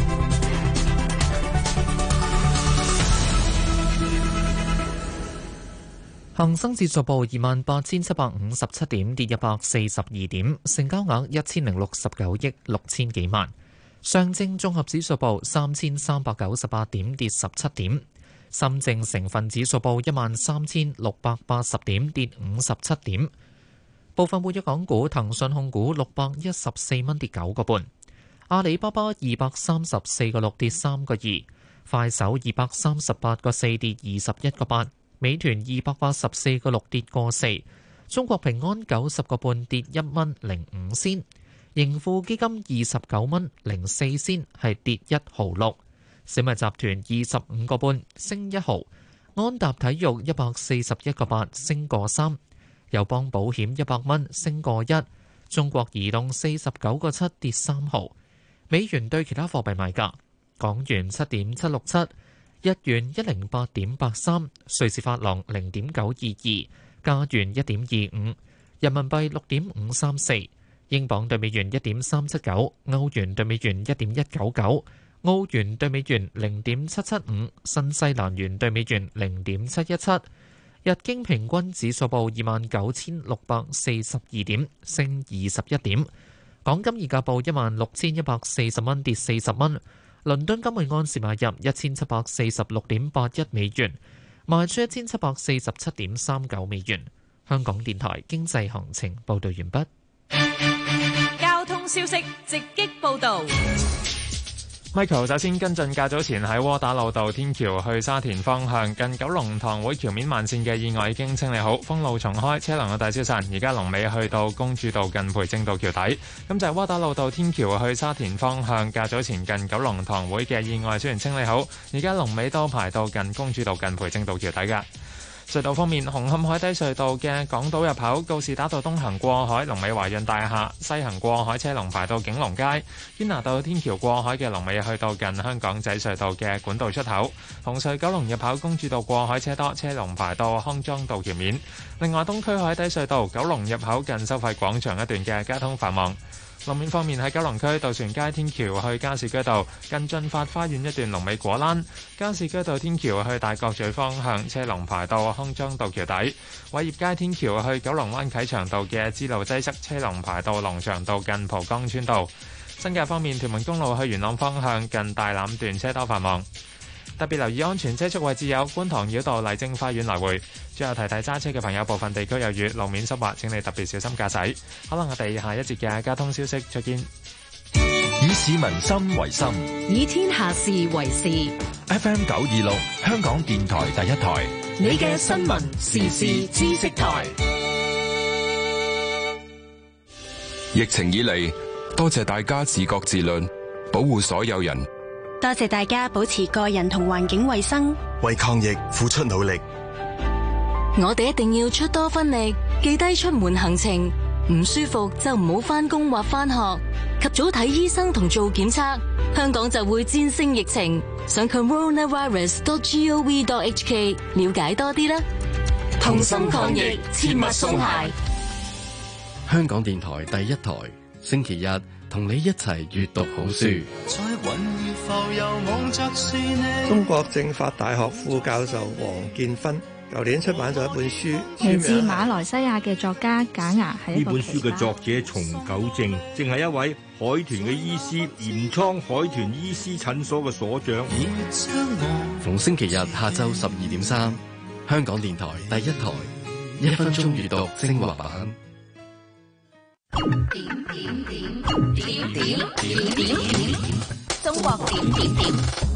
恒生指數報28,757點，跌142點，成交額1069億6千幾萬。上證綜合指數報3398點，跌17點。深證成分指數報13,680點，跌57點。部分活躍港股，騰訊控股614蚊，跌9個半；阿里巴巴234個6，跌3個2；快手238個4，跌21個8；美團284個6，跌個4；中國平安90個半，跌1蚊05仙；盈富基金29蚊04仙，係跌1毫6；小米集團25個半，升1毫；安踏體育141個8，升個3；友邦保險100蚊，升個1；中國移動49個7，跌3毫。美元對其他貨幣賣價：港元7.767，日元108.83，瑞士法郎0.922，加元1.25，人民幣6.534，英鎊對美元1.379，歐元對美元1.199，澳元對美元0.775，新西蘭元對美元0.717。日經平均指數報29,642點，升21點。港金而家報16,140蚊，跌40蚊。倫敦金每盎司買入1746.81美元，賣出1747.39美元。香港電台經濟行情報道完畢。 交通消息直擊報道。 Michael 首先跟進較早前喺窩打老道天橋去沙田方向近九龍塘會橋面慢線嘅意外已經清理好，封路重開，車輛嘅大消散。而家龍尾去到公主道近培正道橋底。咁就係窩打老道天橋去沙田方向較早前近九龍塘會嘅意外雖然清理好，而家龍尾都排到近公主道近培正道橋底㗎。隧道方面，紅磡海底隧道嘅港島入口告士打道東行過海，龍尾華潤大廈；西行過海車龍排到景隆街。堅拿道天橋過海嘅龍尾去到近香港仔隧道嘅管道出口。紅隧九龍入口公主道過海車多，車龍排到康莊道橋面。另外，東區海底隧道九龍入口近收費廣場一段嘅交通繁忙。路面方面，喺九龍區渡船街天橋去加士居道近駿發花園一段龍尾果欄；加士居道天橋去大角咀方向車龍排到康莊道橋底；偉業街天橋去九龍灣啟祥道嘅支路擠塞，車龍排到龍翔道近蒲崗村道。新界方面，屯門公路去元朗方向近大欖段車多繁忙。特別留意安全車速位置有觀塘繞道麗晶花園來回。最後提提揸車嘅朋友，部分地區有雨，路面濕滑，請你特別小心駕駛。好啦，我哋下一節嘅交通消息再見。 以市民心為心， 以天下事為事。 FM 926，香港電台第一台， 你嘅新聞時事知識台。 疫情以嚟，多謝大家自覺自律，保護所有人。 多謝大家保持個人同環境衛生， 為抗疫付出努力。 我哋一定要出多分力，記低出門行程，唔舒服就唔好返工或返學，及早睇醫生同做檢測，香港就會戰勝疫情。上 coronavirus.gov.hk 了解多啲啦。同心抗疫，切勿鬆懈。 香港電台第一台，星期日同你一齊閱讀好書。 中國政法大學副教授黃建芬舊年出版咗一本書， 嚟自馬來西亞嘅作家簡牙係一個呢本書嘅作者松九正，正係一位海豚嘅醫師，鹽倉海豚醫師診所嘅所長。 逢星期日下晝12:3，香港電台第一台，1分鐘閱讀精華版。 中國點點點。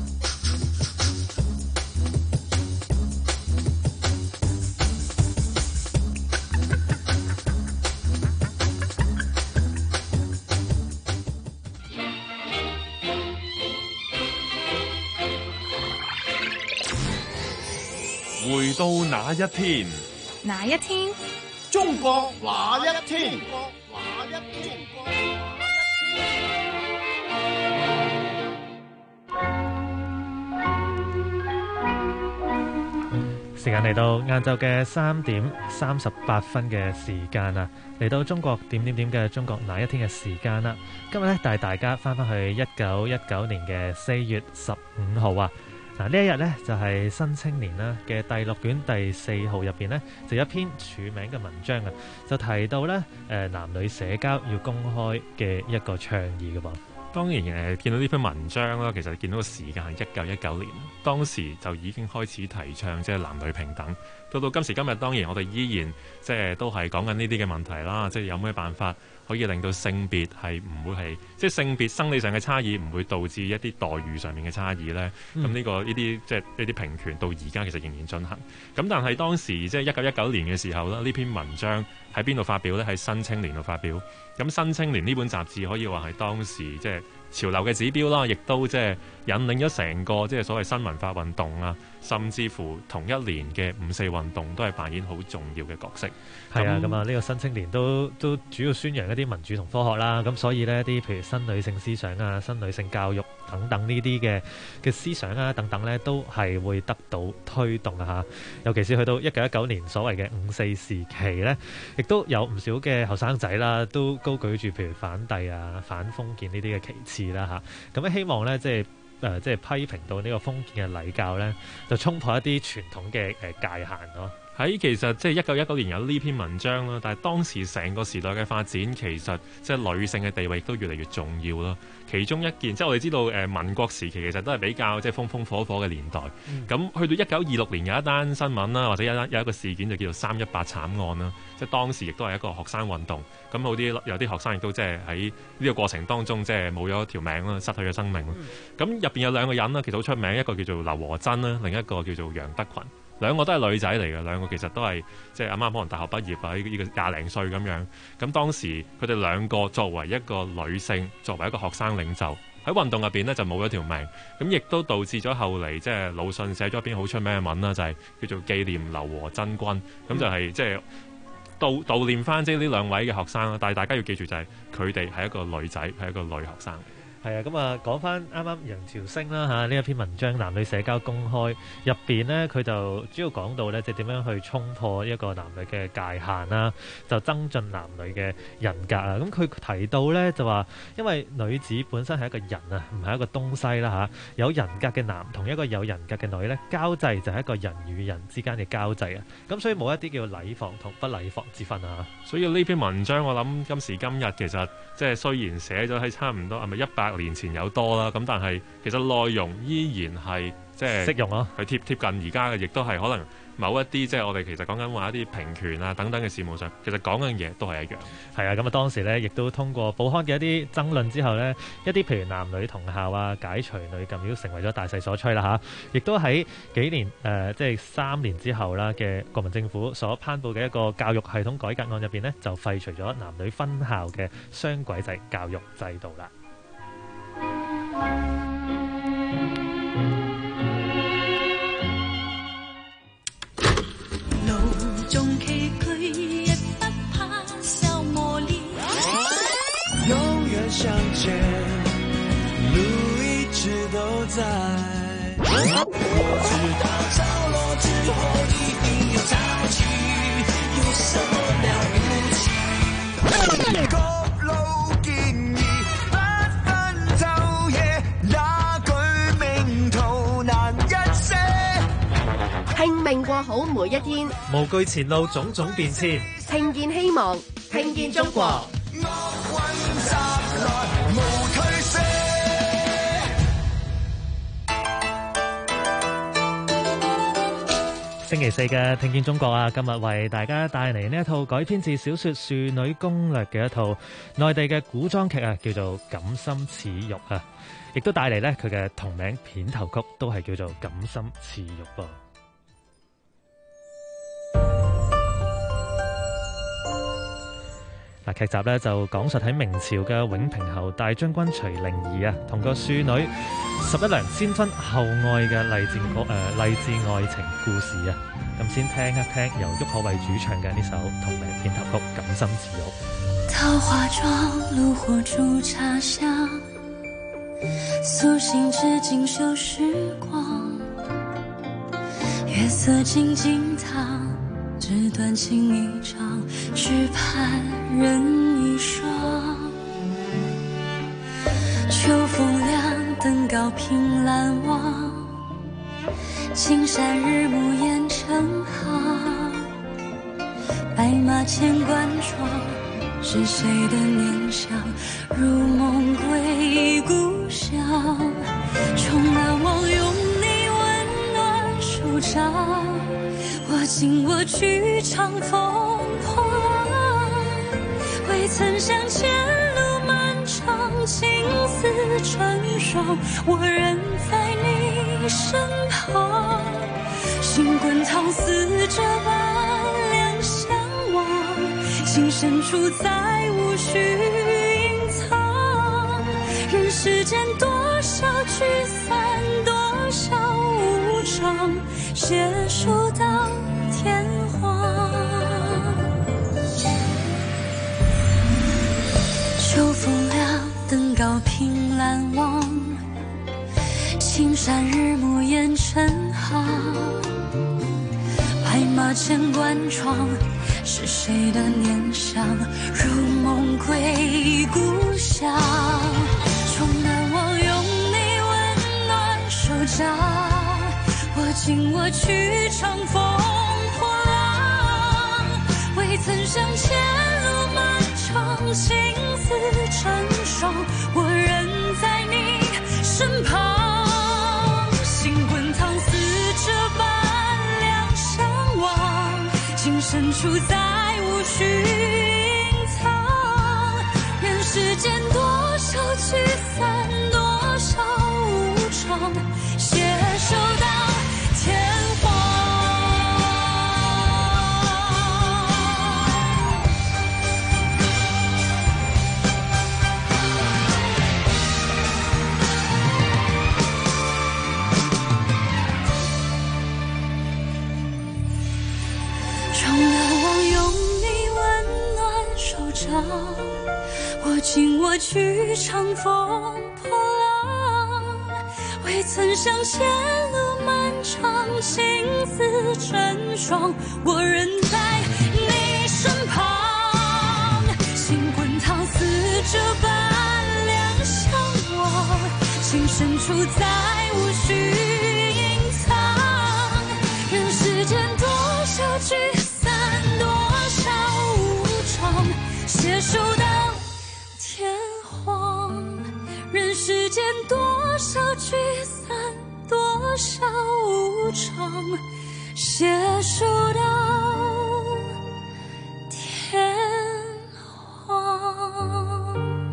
回到那一天， 哪一天？ 中國那一天？ 時間嚟到晏晝嘅3:38嘅時間啦，嚟到中國點嘅中國那一天嘅時間啦。今日咧帶大家翻去1919年嘅4月15號啊。嗱，呢一日呢，就係新青年啦嘅第6卷第4號入邊呢，就有一篇署名嘅文章啊，就提到呢男女社交要公開嘅一個倡議嘅噃。 當然見到呢篇文章啦，其實見到個時間係1919年，當時就已經開始提倡即係男女平等。到今時今日，當然我哋依然即係都係講緊呢啲嘅問題啦，即係有咩辦法可以令到性別係唔會係即係性別生理上嘅差異唔會導致一啲待遇上面嘅差異呢？咁呢啲即係呢啲平權到而家其實仍然進行。咁但係當時即係1919年嘅時候啦，呢篇文章喺邊度發表呢？喺《新青年》度發表。咁《新青年》呢本雜誌可以話係當時即係潮流嘅指標啦，亦都即係引領咗成個即係所謂新文化運動啊，甚至乎同一年嘅五四運動都係扮演好重要嘅角色。 係啊，咁啊呢個新青年都主要宣揚一啲民主同科學啦，咁所以呢啲譬如新女性思想啊、新女性教育等等呢啲嘅思想啊等等呢，都係會得到推動啊嚇。尤其是去到1919年所謂嘅五四時期呢，亦都有唔少嘅後生仔啦，都高舉住譬如反帝啊、反封建呢啲嘅旗幟啦嚇。咁希望呢，即係批評到呢個封建嘅禮教呢，就衝破一啲傳統嘅界限咯。 喺其實即係1919年有呢篇文章啦，但係當時成個時代嘅發展，其實即係女性嘅地位亦都越嚟越重要咯。其中一件即係我哋知道民國時期其實都係比較即係風風火火嘅年代。咁去到1926年有一單新聞啦，或者有一個事件就叫做318慘案啦。即係當時亦都係一個學生運動。咁有啲學生亦都即係喺呢個過程當中即係冇咗條命啦，失去咗生命啦。咁入邊有兩個人啦，其實好出名，一個叫做劉和珍啦，另一個叫做楊德群。兩個都係女仔嚟嘅，兩個其實都係即係啱啱可能大學畢業啊，呢個20零歲咁樣。咁當時佢哋兩個作為一個女性，作為一個學生領袖，喺運動入邊呢就冇咗條命。咁亦都導致咗後嚟即係魯迅寫咗一篇好出名嘅文啦，就係叫做紀念劉和珍君。咁就係即係悼念翻即係呢兩位嘅學生啦。但係大家要記住就係佢哋係一個女仔，係一個女學生。 係啊，咁啊講翻啱啱楊朝星啦嚇呢一篇文章《男女社交公開》入邊呢，佢就主要講到呢，即係點樣去衝破一個男女嘅界限啦，就增進男女嘅人格啊。咁佢提到呢，就話，因為女子本身係一個人啊，唔係一個東西啦嚇。有人格嘅男同一個有人格嘅女呢，交際就係一個人與人之間嘅交際啊。咁所以冇一啲叫禮防同不禮防之分啊。 所以呢篇文章我諗今時今日其實即係雖然寫咗喺差唔多係咪100年前有多啦，咁但係其實內容依然係即係適用咯， 係貼近而家嘅，亦都係可能某一啲即係我哋其實講緊話一啲平權啊等等嘅事務上，其實講緊嘢都係一樣。 係啊，咁啊當時呢亦都通過報刊嘅一啲爭論之後呢，一啲譬如男女同校啊、解除女禁亦都成為咗大勢所趨啦嚇。亦都喺幾年即係3年之後啦嘅國民政府所頒布嘅一個教育系統改革案入邊呢，就廢除咗男女分校嘅雙軌制教育制度啦。 路中崎嶇，也不怕受磨練。永遠向前，路一直都在。我知道着落之後一定要潮起，有什麼了不起？各路建議。 拼命過好每一天， 無懼前路種種變遷， 聽見希望，聽見中國。 星期四嘅聽見中國啊，今日為大家帶嚟呢一套改編自小說《庶女攻略》嘅一套內地嘅古裝劇啊，叫做《錦心似玉》啊，亦都帶嚟呢佢嘅同名片頭曲，都係叫做《錦心似玉》噃。劇集呢就講述喺明朝嘅永平侯大將軍徐靈兒啊，同個庶女11娘先婚後愛嘅勵志愛情故事啊。咁先聽一聽由郁可唯主唱嘅呢首同名片頭曲《錦心似玉》。 桃花莊爐火煮茶香，蘇醒至錦繡時光。 月色靜靜淌，紙短情一場，只盼人一雙。秋風涼，登高憑欄望，青山日暮雁成行。白馬千關闖，是誰的念想？如夢歸故鄉，重難忘擁你溫暖手掌，握緊我去長風破浪，未曾想前路漫長，情絲成雙，我仍在你身旁，心滾燙似這般兩相望，情深處再無需隱藏，人世間多少聚散，多少無常，攜手到天荒。秋風涼，登高憑欄望，青山日暮雁成行。白馬千關闖，是誰的念想？如夢歸故鄉，重難忘擁你溫暖手掌，握緊我去長風破浪，未曾想前路漫長，情絲成雙，我仍在你身旁，心滾燙似這般兩相望，情深處再無需隱藏，人世間多少聚散，多少無常，攜手到天荒。握緊我去長風破浪，未曾想前路漫長，情絲成雙，我仍在你身旁，心滾燙似這般兩相望，情深處再無需隱藏，人世間多少聚散，多少無常，攜手到天荒，人世間多少聚散，多少無常，攜手到天荒。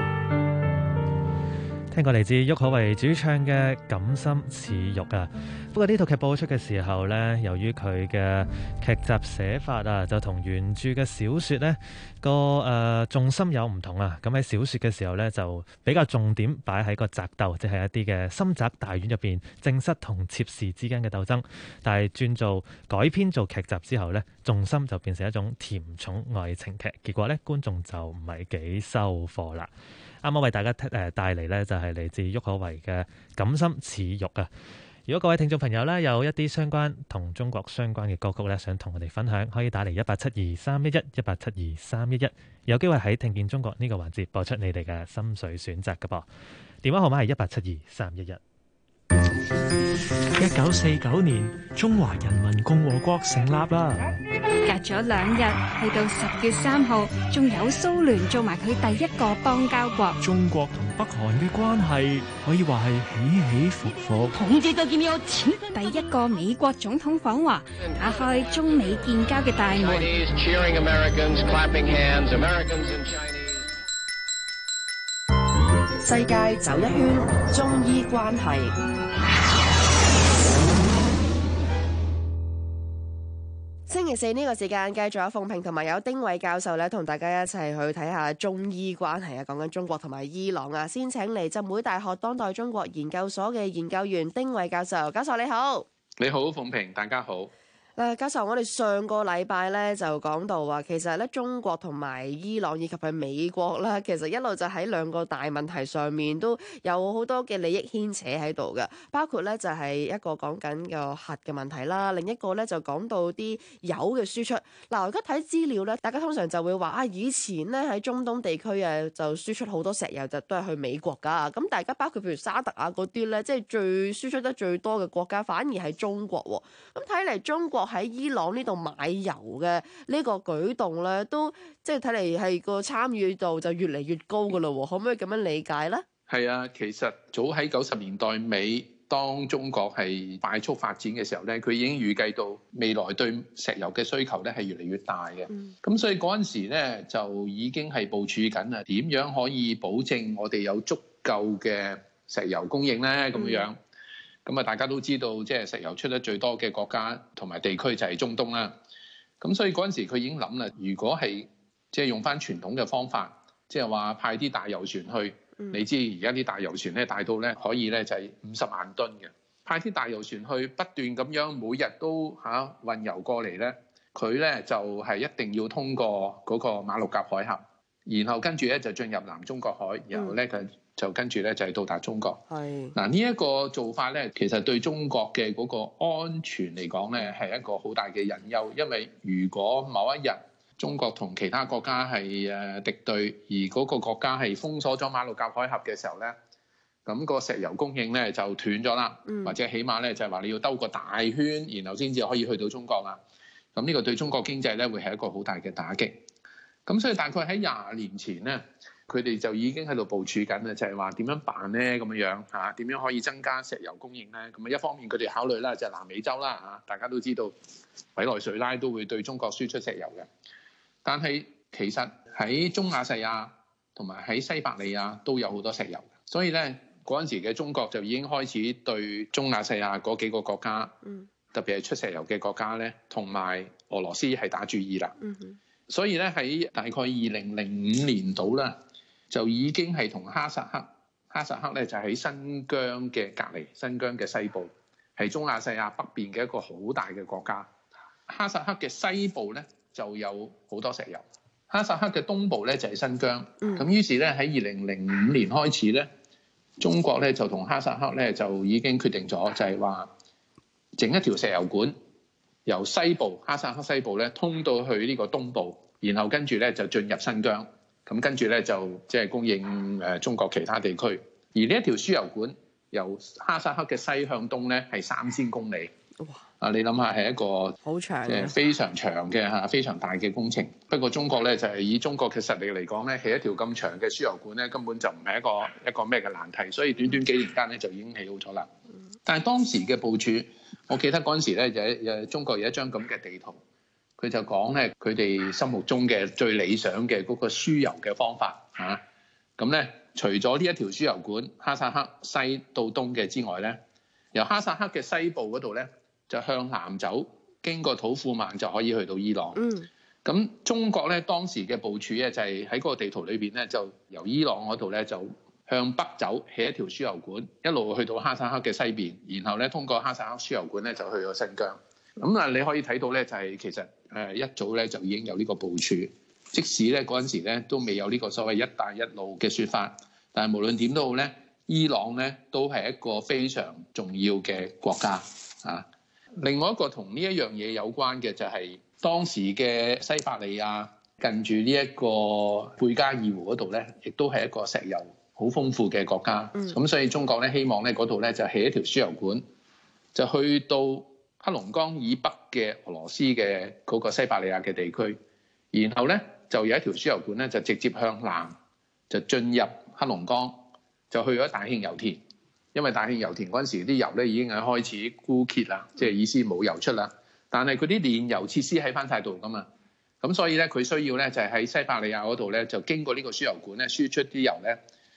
聽過嚟自郁可唯主唱嘅《感心似玉》啊，不過呢套劇播出嘅時候呢，由於佢嘅劇集寫法啊，就同原著嘅小說呢個重心有唔同啊。咁喺小說嘅時候呢，就比較重點擺喺個宅鬥，即係一啲嘅深宅大院入邊正室同妾侍之間嘅鬥爭。但係轉做改編做劇集之後呢，重心就變成一種甜寵愛情劇，結果呢，觀眾就唔係幾收貨啦。啱啱為大家帶嚟呢，就係嚟自郁可唯嘅《感心似玉》啊！如果各位聽眾朋友呢，有一啲相關同中國相關嘅歌曲呢，想同我哋分享，可以打嚟187231187231，有機會喺聽見中國呢個環節播出你哋嘅心水選擇㗎噃。電話號碼係18723111。 1949年，中華人民共和國成立啦。 隔咗2日，去到10月3號，仲有蘇聯做埋佢第一個邦交國。 中國同北韓嘅關係可以話係起起伏伏。 第一個美國總統訪華，打開中美建交嘅大門。 世界走一圈，中醫關係。星期四呢個時間，繼續有鳳萍同埋有丁偉教授咧，同大家一齊去睇下中醫關係啊，講緊中國同埋伊朗啊。先請嚟浸會大學當代中國研究所嘅研究員丁偉教授，教授你好。 你好，鳳萍，大家好。 教授，我哋上個禮拜咧就講到話，其實咧中國同埋伊朗以及係美國啦，其實一路就喺兩個大問題上面都有好多嘅利益牽扯喺度嘅，包括咧就係一個講緊個核嘅問題啦，另一個咧就講到啲油嘅輸出。嗱，而家睇資料咧，大家通常就會話啊，以前咧喺中東地區啊就輸出好多石油就都係去美國㗎，咁大家包括譬如沙特啊嗰啲咧，即係最輸出得最多嘅國家反而係中國喎。咁睇嚟中國喺伊朗呢度買油嘅呢個舉動咧，都即係睇嚟係個參與度就越嚟越高噶啦，可唔可以咁樣理解咧？ 係啊，其實早喺90年代尾，當中國係快速發展嘅時候咧，佢已經預計到未來對石油嘅需求咧係越嚟越大嘅。咁所以嗰陣時咧就已經係部署緊啊，點樣可以保證我哋有足夠嘅石油供應咧？咁樣。咁啊，大家都知道，即係石油出得最多嘅國家同埋地區就係中東啦。咁所以嗰陣時佢已經諗啦，如果係即係用翻傳統嘅方法，即係話派啲大油船去，你知而家啲大油船咧大到咧可以咧就係50萬噸嘅，派啲大油船去不斷咁樣每日都運油過嚟咧，佢咧就係一定要通過嗰個馬六甲海峽，然後跟住咧就進入南中國海，然後咧佢就跟住咧就係到達中國。係嗱，呢一個做法咧，其實對中國嘅嗰個安全嚟講咧，係一個好大嘅隱憂。因為如果某一日中國同其他國家係敵對，而嗰個國家係封鎖咗馬六甲海峽嘅時候咧，咁個石油供應咧就斷咗啦，或者起碼咧就係話你要兜個大圈，然後先至可以去到中國啦。咁呢個對中國經濟咧會係一個好大嘅打擊。咁所以大概喺20年前咧，佢哋就已經喺度部署緊啦，就係話點樣辦咧咁樣嚇？點樣可以增加石油供應咧？咁啊，一方面佢哋考慮啦，就係南美洲啦嚇，大家都知道委內瑞拉都會對中國輸出石油嘅。但係其實喺中亞細亞同埋喺西伯利亞都有好多石油，所以咧嗰陣時嘅中國就已經開始對中亞細亞嗰幾個國家，特別係出石油嘅國家咧，同埋俄羅斯係打注意啦。所以咧喺大概2005年度啦，就已經係同哈薩克咧就喺新疆嘅隔離，新疆嘅西部係中亞細亞北邊嘅一個好大嘅國家。哈薩克嘅西部咧就有好多石油，哈薩克嘅東部咧就係新疆。咁於是咧喺2005年開始咧，中國咧就同哈薩克咧就已經決定咗，就係話整一條石油管，由西部哈薩克西部咧通到去呢個東部，然後跟住咧就進入新疆，咁跟住咧就即係供應中國其他地區。而呢一條輸油管由哈薩克嘅西向東咧係3000公里。啊，你諗下係一個好長嘅非常長嘅嚇非常大嘅工程。不過中國咧就係以中國嘅實力嚟講咧，起一條咁長嘅輸油管咧根本就唔係一個咩嘅難題，所以短短幾年間咧就已經起好咗啦。但係當時嘅部署，我記得嗰陣時咧有中國有一張咁嘅地圖，佢就講咧佢哋心目中嘅最理想嘅嗰個輸油嘅方法嚇。咁咧除咗呢一條輸油管哈薩克西到東嘅之外咧，由哈薩克嘅西部嗰度咧就向南走，經過土庫曼就可以去到伊朗。咁中國咧當時嘅部署咧就係喺嗰個地圖裏邊咧，就由伊朗嗰度咧就向北走，起一條輸油管，一路去到哈薩克嘅西邊，然後咧通過哈薩克輸油管咧就去咗新疆。咁啊，你可以睇到咧就係其實一早咧就已經有呢個部署，即使咧嗰陣時咧都未有呢個所謂一帶一路嘅説法，但係無論點都好咧，伊朗咧都係一個非常重要嘅國家啊。另外一個同呢一樣嘢有關嘅就係當時嘅西伯利亞近住呢一個貝加爾湖嗰度咧，亦都係一個石油好豐富嘅國家。咁所以中國咧希望咧嗰度咧就起一條輸油管，就去到黑龍江以北嘅俄羅斯嘅嗰個西伯利亞嘅地區，然後咧就有一條輸油管咧就直接向南就進入黑龍江，就去咗大慶油田。因為大慶油田嗰陣時啲油咧已經係開始枯竭啦，即係意思冇油出啦。但係佢啲煉油設施喺翻晒度噶嘛，咁所以咧佢需要咧就係喺西伯利亞嗰度咧就經過呢個輸油管咧輸出啲油咧，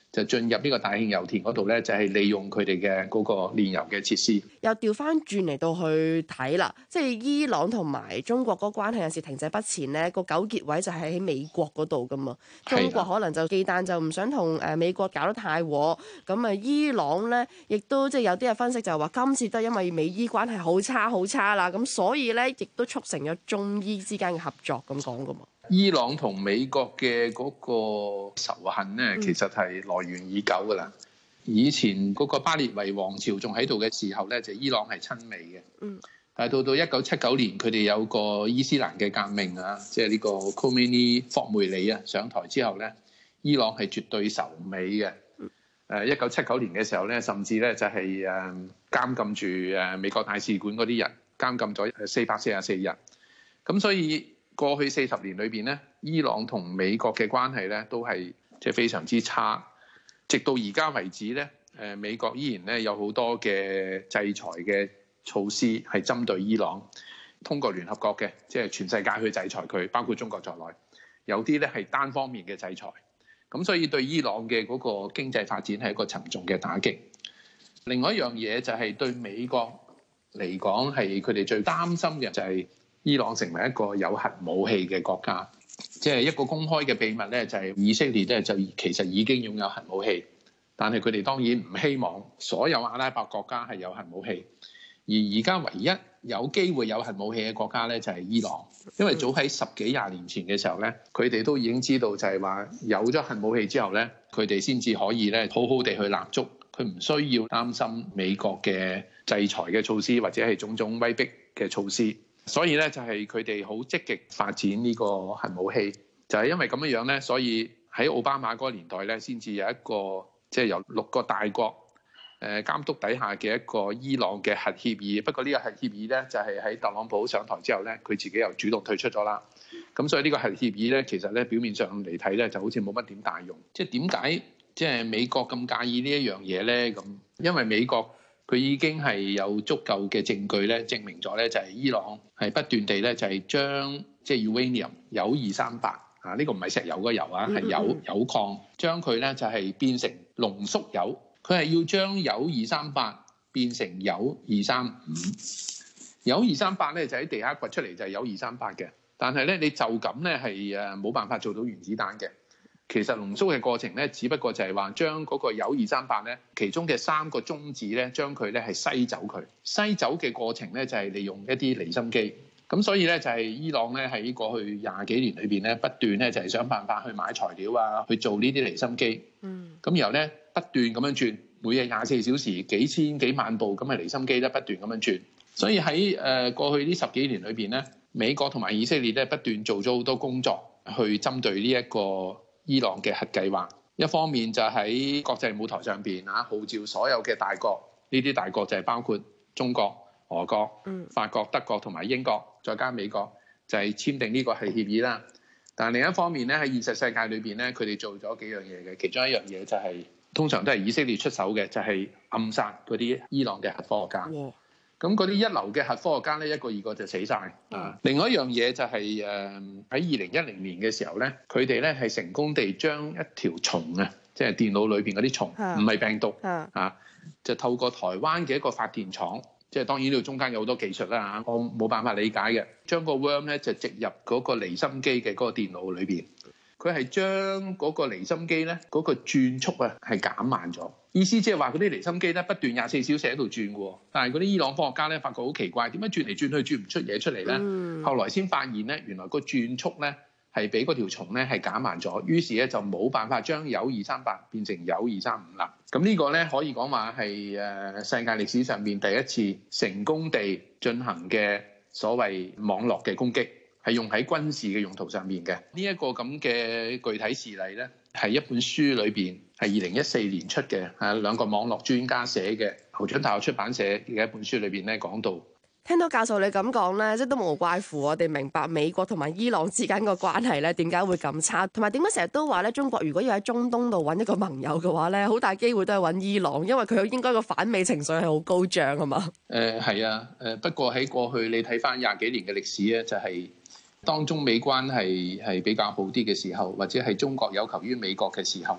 就進入呢個大慶油田嗰度咧，就係利用佢哋嘅嗰個煉油嘅設施。 又調翻轉嚟到去睇啦，即係伊朗同埋中國嗰個關係有時停滯不前咧，個糾結位就係喺美國嗰度噶嘛。中國可能就忌憚就唔想同美國搞得太和，咁啊伊朗咧亦都即係有啲嘅分析就係話今次都係因為美伊關係好差啦，咁所以咧亦都促成咗中伊之間嘅合作咁講噶嘛。 伊朗同美國嘅嗰個仇恨咧，其實係來源已久噶啦。以前嗰個巴列維王朝仲喺度嘅時候咧，就伊朗係親美嘅。但係到1979年，佢哋有個伊斯蘭嘅革命啊，即係呢個科梅尼霍梅里啊上台之後咧，伊朗係絕對仇美嘅。1979年嘅時候咧，甚至咧就係監禁住美國大使館嗰啲人，監禁咗444日。咁所以過去40年裏邊咧，伊朗同美國嘅關係咧都係即係非常之差，直到而家為止咧，美國依然咧有好多嘅制裁嘅措施係針對伊朗，通過聯合國嘅，即係全世界去制裁佢，包括中國在內。有啲咧係單方面嘅制裁，咁所以對伊朗嘅嗰個經濟發展係一個沉重嘅打擊。另外一樣嘢就係對美國嚟講係佢哋最擔心嘅就係伊朗成為一個有核武器嘅國家，即係一個公開嘅秘密咧，就係以色列咧就其實已經擁有核武器，但係佢哋當然唔希望所有阿拉伯國家係有核武器，而而家唯一有機會有核武器嘅國家咧就係伊朗，因為早喺10幾20年前嘅時候咧，佢哋都已經知道就係話有咗核武器之後咧，佢哋先至可以咧好好地去立足，佢唔需要擔心美國嘅制裁嘅措施或者係種種威逼嘅措施。所以咧就係佢哋好積極發展呢個核武器，就係因為咁樣咧，所以喺奧巴馬嗰個年代咧，先至有一個即係由6個大國監督底下嘅一個伊朗嘅核協議。不過呢個核協議咧就係喺特朗普上台之後咧，佢自己又主動退出咗啦。咁所以呢個核協議咧，其實咧表面上嚟睇咧就好似冇乜點大用。即係點解即係美國咁介意呢一樣嘢咧？咁因為美國佢已經係有足夠嘅證據咧，證明咗咧就係伊朗係不斷地咧就係將即係 uranium 鈾238啊，呢個唔係石油嗰鈾啊，係鈾礦，將佢咧就係變成濃縮鈾，佢係要將鈾238變成鈾235。鈾238咧就喺地下掘出嚟就係鈾238嘅，但係咧你就咁咧係冇辦法做到原子彈嘅。其實濃縮嘅過程咧，只不過就係話將嗰個鈾238咧，其中嘅3個中子咧，將佢咧係篩走佢。篩走嘅過程咧，就係利用一啲離心機。咁所以咧，就係伊朗咧喺過去20幾年裏邊咧，不斷咧就係想辦法去買材料啊，去做呢啲離心機。咁然後咧不斷咁樣轉，每日24小時幾千幾萬部咁嘅離心機咧，不斷咁樣轉。所以喺過去呢10幾年裏邊咧，美國同埋以色列咧不斷做咗好多工作，去針對呢一個伊朗嘅核計劃。一方面就喺國際舞台上邊號召所有嘅大國，呢啲大國就係包括中國、俄國、法國、德國同埋英國，再加美國，就係簽訂呢個核協議啦。但係另一方面咧，喺現實世界裏邊咧，佢哋做咗幾樣嘢嘅，其中一樣嘢就係通常都係以色列出手嘅，就係暗殺嗰啲伊朗嘅核科學家。咁嗰啲一流嘅核科學家咧，一個二個就死晒。另外一樣嘢就係喺2010年嘅時候咧，佢哋咧係成功地將一條蟲啊，即係電腦裏邊嗰啲蟲，唔係病毒就透過台灣嘅一個發電廠，即係當然呢度中間有好多技術啦我冇辦法理解嘅，將個 worm 咧就植入嗰個離心機嘅嗰個電腦裏邊。佢係將嗰個離心機咧嗰個轉速啊係減慢咗，意思即係話嗰啲離心機咧不斷24小時喺度轉嘅，但係嗰啲伊朗科學家咧發覺好奇怪，點解轉嚟轉去轉唔出嘢出嚟咧？後來先發現咧，原來個轉速咧係俾嗰條蟲咧係減慢咗，於是咧就冇辦法將鈾238變成鈾235啦。咁呢個咧可以講話係世界歷史上面第一次成功地進行嘅所謂網絡嘅攻擊。係用喺軍事嘅用途上面嘅。呢一個咁嘅具體事例咧，係一本書裏邊係2014年出嘅，係兩個網絡專家寫嘅，牛津大學出版社嘅一本書裏邊咧講到。 聽到教授你咁講咧，即係都無怪乎我哋明白美國同埋伊朗之間個關係咧點解會咁差，同埋點解成日都話咧中國如果要喺中東度揾一個盟友嘅話咧，好大機會都係揾伊朗，因為佢應該個反美情緒係好高漲啊嘛。 係啊，不過喺過去你睇翻20幾年嘅歷史咧，就係當中美關係比較好啲嘅時候，或者係中國有求於美國嘅時候咧，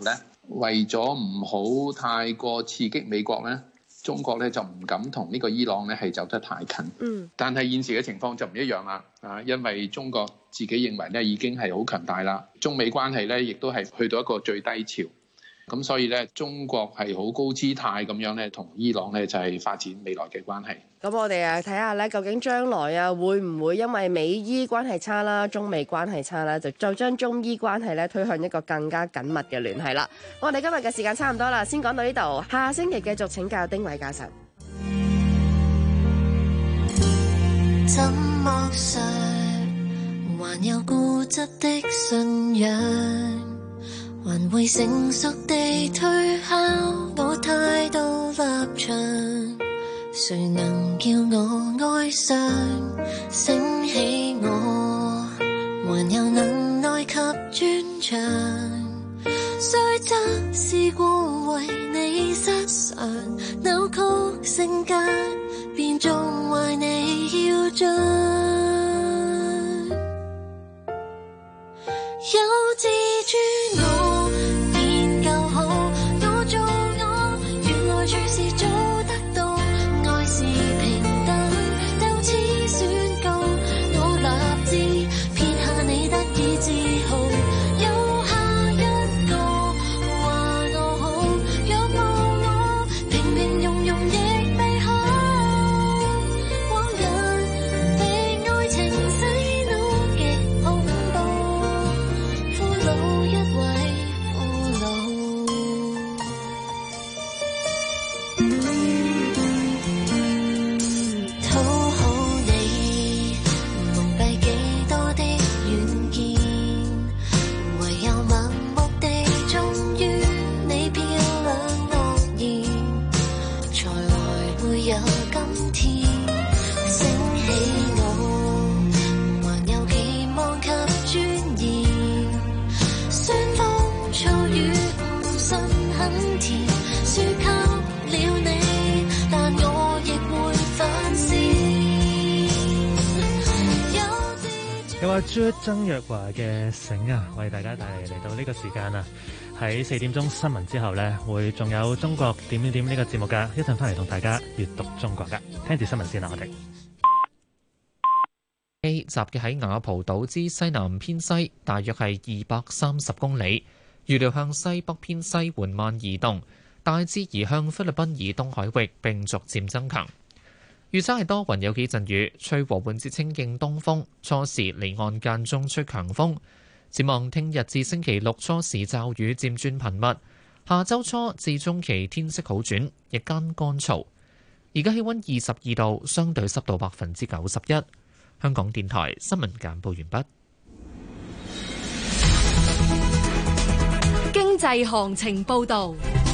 為咗唔好太過刺激美國咧，中國咧就唔敢同呢個伊朗咧係走得太近。但係現時嘅情況就唔一樣啦，因為中國自己認為咧已經係好強大啦，中美關係咧亦都係去到一個最低潮。咁所以咧，中國係好高姿態咁樣咧，同伊朗咧就係發展未來嘅關係。 咁我哋睇下咧，究竟將來會唔會因為美伊關係差啦、中美關係差啦，就將中伊關係咧推向一個更加緊密嘅聯繫啦。我哋今日嘅時間差唔多啦，先講到呢度，下星期繼續請教丁偉教授。 怎麼想，還有固執的信仰，還會成熟地推敲我態度立場，誰能叫我哀傷，醒起我還有能耐及專長，雖則試過為你失常，扭曲性格便縱壞你要盡，有自尊我便夠好，我做我，原來隨時做得到，愛是平等，鬥此宣告，我立志撇下你得以自豪，有下一個話我好，若無我平平庸庸亦美好，往日被愛情洗腦極恐怖，俘虜一位俘虜，討好你蒙蔽幾多的遠見，唯有盲目地忠於你漂亮諾言，才來會有今天，醒起我還有期望及尊嚴，酸風醋雨唔信很甜，輸給了你，但我亦會反思。 有阿朱曾若華嘅醒啊，為大家帶嚟到呢個時間啊，喺4點鐘新聞之後呢，會仲有中國點點點呢個節目㗎，一陣翻嚟同大家閱讀中國㗎，聽住新聞先啦，我哋。 A 集結喺雅蒲島之西南偏西，大約係230公里，預料向西北偏西緩慢移動，大致移向菲律賓以東海域並逐漸增強。預測係多雲有幾陣雨，吹和緩至清勁東風，初時離岸間中吹強風。展望聽日至星期六初時驟雨漸轉頻密，下週初至中期天色好轉，日間乾燥。而家氣溫22度，相對濕度91%。香港電台新聞簡報完畢。 經濟行情報導。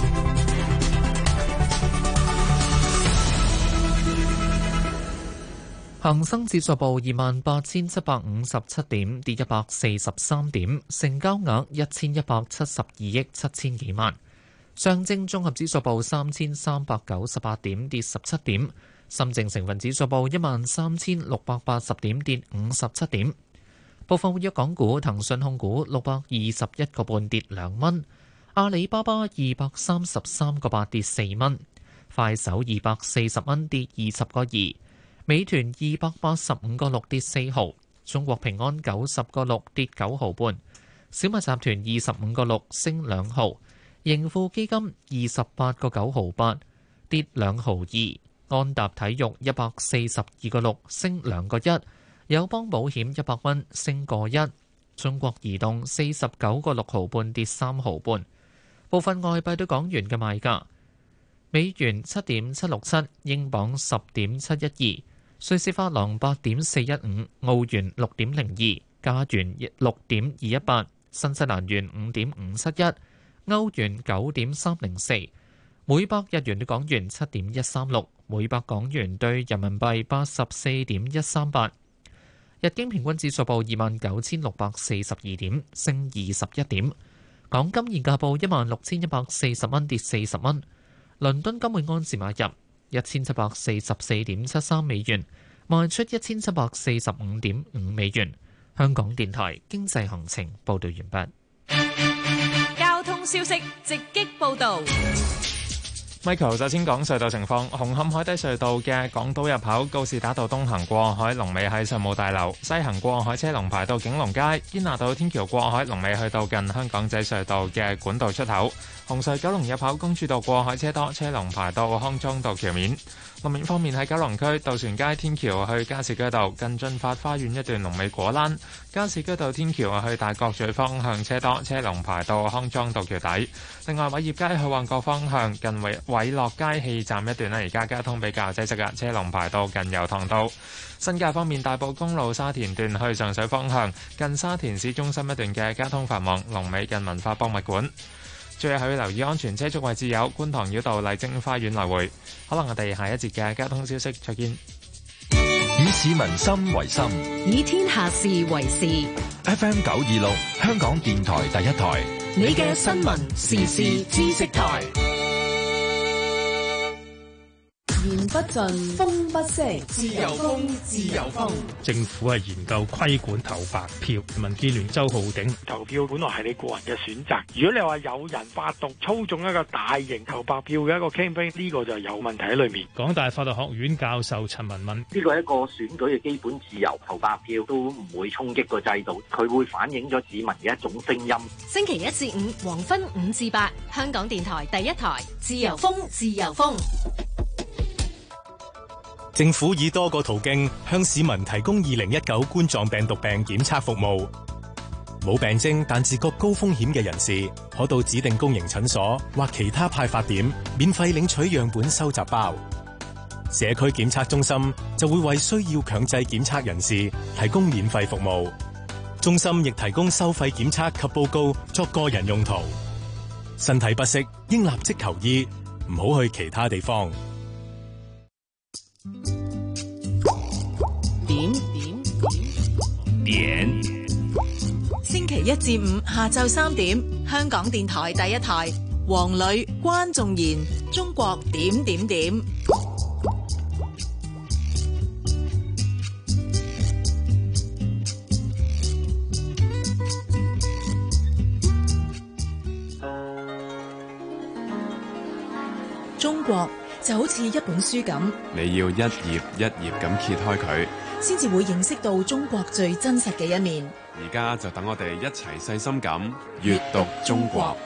恒生指數報28,757點，跌143點，成交額1172億7000幾萬。上證綜合指數報3398點，跌17點。深證成分指數報13,680點，跌57點。部分活躍港股，騰訊控股621個半跌2蚊，阿里巴巴233個8跌4蚊，快手240蚊跌20個2，美團285個6跌4毫，中國平安90個6跌9毫半，小米集團25個6升2毫，盈富基金28個9毫8跌2毫2，安踏體育142個6升2個1，友邦保險100蚊升個1，中國移動49個6毫半跌3毫半。部分外幣對港元嘅賣價：美元7.767，英鎊10.712，瑞士法郎8.415，澳元6.02，加元6.218，新西蘭元5.571，歐元9.304，每百日元對港元7.136，每百港元對人民幣84.138。日經平均指數報29,642點，升21點。港金現價報16,140蚊，跌40蚊。倫敦金每安士買入1744.73美元，賣出1745.5美元。香港電台經濟行情報道完畢。 交通消息直擊報導。 Michael 首先講隧道情況，紅磡海底隧道嘅港島入口告士打道東行過海龍尾喺稅務大樓，西行過海車龍排到景隆街，堅拿道天橋過海龍尾去到近香港仔隧道嘅管道出口。紅隧九龍入口公主道過海車多，車龍排到康莊道橋面。路面方面喺九龍區渡船街天橋去加士居道近駿發花園一段龍尾果欄，加士居道天橋去大角咀方向車多，車龍排到康莊道橋底。另外偉業街去旺角方向近偉樂街氣站一段呢，而家交通比較擠塞嘅，車龍排到近油塘道。新界方面，大埔公路沙田段去上水方向近沙田市中心一段嘅交通繁忙，龍尾近文化博物館。最後要留意安全車速位置有觀塘繞道麗晶花園來回。可能我哋下一節嘅交通消息再見。 以市民心為心， 以天下事為事。 FM 926香港電台第一台， 你嘅新聞時事知識台。言不盡，風不息，自由風，自由風。 政府係研究規管投白票。民建聯周浩鼎：投票本來係你個人嘅選擇，如果你話有人發動操縱一個大型投白票嘅一個 campaign， 呢個就有問題喺裏面。港大法律學院教授陳文敏： 呢個係一個選舉嘅基本自由，投白票都唔會衝擊個制度，佢會反映咗市民嘅一種聲音。 星期一至五黃昏5至8，香港電台第一台，自由風，自由風。 政府以多個途徑向市民提供2019冠狀病毒病檢測服務。冇病徵但自覺高風險嘅人士，可到指定公營診所或其他派發點免費領取樣本收集包。社區檢測中心就會為需要強制檢測人士提供免費服務。中心亦提供收費檢測及報告作個人用途。身體不適應立即求醫，唔好去其他地方。 點星期一至五下晝3點，香港電台第一台，黃磊、關仲賢，中國點點點。中國就好似一本書咁， 你要一頁一頁咁揭開佢， 先至會認識到中國最真實嘅一面。 而家就等我哋一齊細心咁閱讀中國。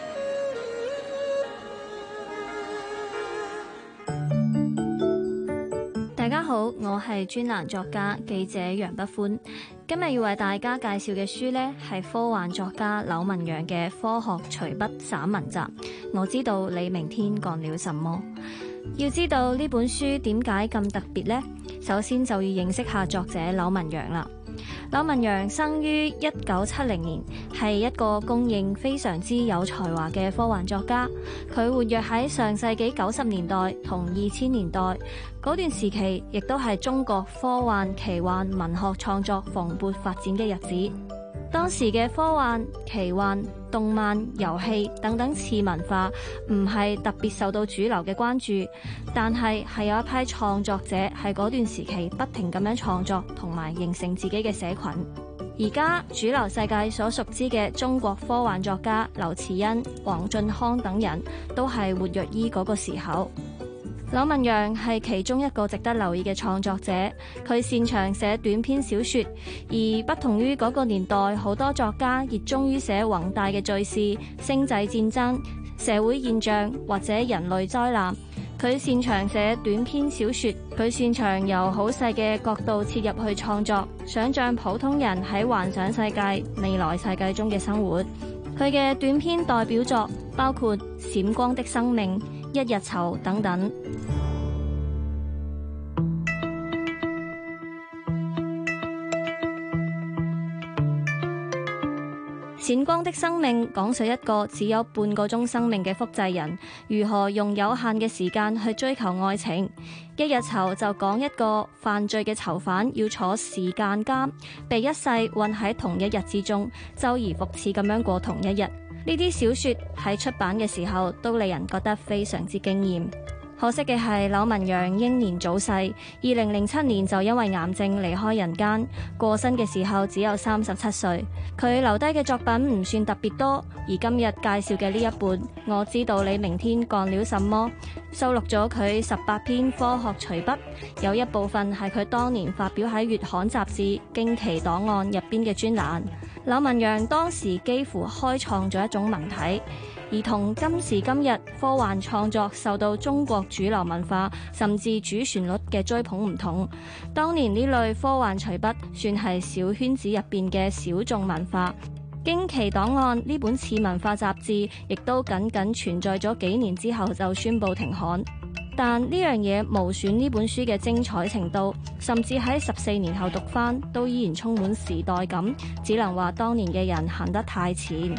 大家好，我係專欄作家記者楊不歡。今日要為大家介紹嘅書呢，係科幻作家柳文陽嘅《科學隨筆散文集》。我知道你明天幹了什麼。要知道呢本書點解咁特別呢？首先就要認識下作者柳文陽啦。柳文陽生於1970年，係一個公認非常之有才華嘅科幻作家。佢活躍喺上世紀90年代同2000年代嗰段時期，亦都係中國科幻奇幻文學創作蓬勃發展嘅日子。當時嘅科幻、奇幻、動漫、遊戲等等次文化唔係特別受到主流嘅關注，但係有一批創作者喺嗰段時期不停咁樣創作同埋形成自己嘅社群。而家主流世界所熟知嘅中國科幻作家劉慈欣、黃進康等人都係活躍於嗰個時候。柳文陽係其中一個值得留意嘅創作者，佢擅長寫短篇小說，而不同於嗰個年代好多作家熱衷於寫宏大嘅敘事、星際戰爭、社會現象或者人類災難。佢擅長寫短篇小說，佢擅長由好細嘅角度切入去創作，想像普通人喺幻想世界、未來世界中嘅生活。佢嘅短篇代表作包括《閃光的生命》、一日囚等等。閃光的生命講述一個只有半個鐘生命嘅複製人，如何用有限嘅時間去追求愛情。一日囚就講一個犯罪嘅囚犯要坐時間監，被一世困喺同一日之中，周而復始咁樣過同一日。呢啲小說喺出版嘅時候都令人覺得非常之驚艷。 可惜嘅係柳文陽英年早逝，2007年就因為癌症離開人間，過身嘅時候只有37歲。佢留低嘅作品唔算特別多，而今日介紹嘅呢一本《我知道你明天幹了什麼》，收錄咗佢18篇科學隨筆，有一部分係佢當年發表喺月刊雜誌《驚奇檔案》入邊嘅專欄。柳文陽當時幾乎開創咗一種文體，而同今時今日科幻創作受到中國主流文化甚至主旋律嘅追捧唔同，當年呢類科幻隨筆算係小圈子入邊嘅小眾文化。驚奇檔案呢本次文化雜誌亦都僅僅存在咗幾年之後就宣布停刊，但呢樣嘢無損呢本書嘅精彩程度，甚至喺14年後讀返都依然充滿時代感，只能話當年嘅人行得太前。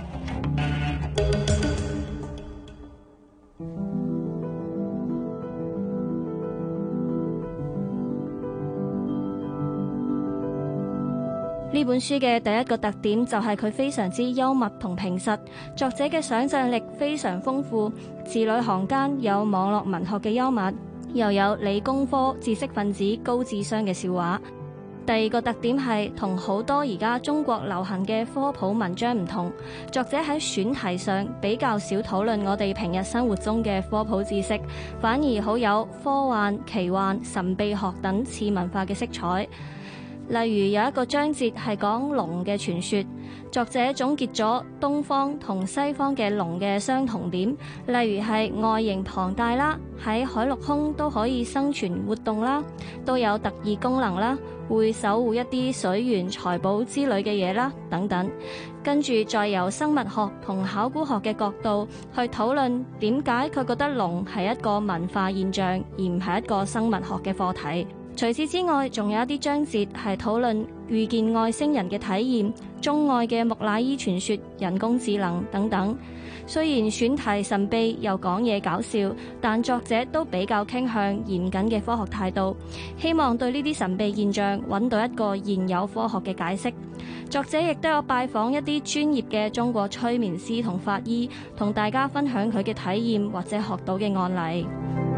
呢本書嘅第一個特點就係佢非常之幽默同平實，作者嘅想像力非常豐富，字裏行間有網絡文學嘅幽默，又有理工科知識分子高智商嘅笑話。第二個特點係同好多而家中國流行嘅科普文章唔同，作者喺選題上比較少討論我哋平日生活中嘅科普知識，反而好有科幻、奇幻、神秘學等次文化嘅色彩。例如有一個章節係講龍嘅傳說，作者總結咗東方同西方嘅龍嘅相同點，例如係外形龐大啦，喺海陸空都可以生存活動啦，都有特異功能啦，會守護一啲水源財寶之類嘅嘢啦，等等。跟住再由生物學同考古學嘅角度去討論點解佢覺得龍係一個文化現象，而唔係一個生物學嘅課題。除此之外，仲有一啲章節係討論遇見外星人嘅體驗、中外嘅木乃伊傳說、人工智能等等。雖然選題神秘又講嘢搞笑，但作者都比較傾向嚴謹嘅科學態度，希望對呢啲神秘現象揾到一個現有科學嘅解釋。作者亦都有拜訪一啲專業嘅中國催眠師同法醫，同大家分享佢嘅體驗或者學到嘅案例。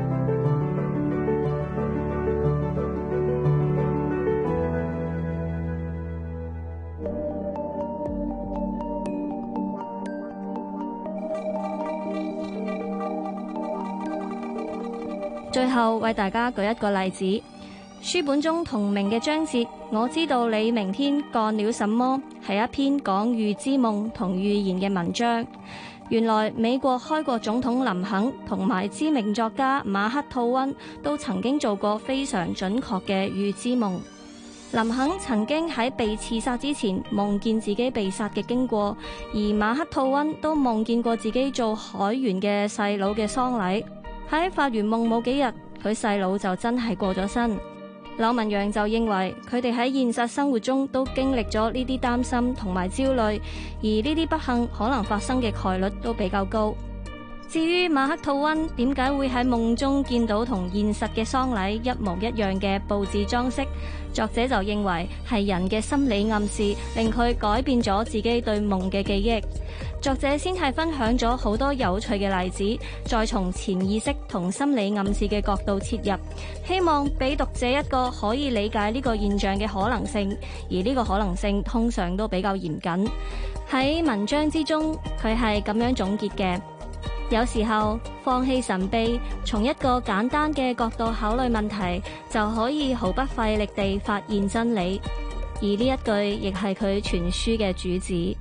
最後為大家舉一個例子，書本中同名嘅章節，我知道你明天幹了什麼，係一篇講預知夢同預言嘅文章。原來美國開國總統林肯同埋知名作家馬克吐溫都曾經做過非常準確嘅預知夢。林肯曾經喺被刺殺之前夢見自己被殺嘅經過，而馬克吐溫都夢見過自己做海員嘅細佬嘅喪禮。喺發完夢冇幾日，佢細佬就真係過咗身。柳文陽就認為佢哋喺現實生活中都經歷咗呢啲擔心同埋焦慮，而呢啲不幸可能發生嘅概率都比較高。至於馬克吐溫點解會喺夢中見到同現實嘅喪禮一模一樣嘅佈置裝飾，作者就認為係人嘅心理暗示令佢改變咗自己對夢嘅記憶。作者先係分享咗好多有趣嘅例子，再從潛意識同心理暗示嘅角度切入，希望俾讀者一個可以理解呢個現象嘅可能性，而呢個可能性通常都比較嚴謹。喺文章之中，佢係咁樣總結嘅：有時候放棄神秘，從一個簡單嘅角度考慮問題，就可以毫不費力地發現真理。而呢一句亦係佢全書嘅主旨。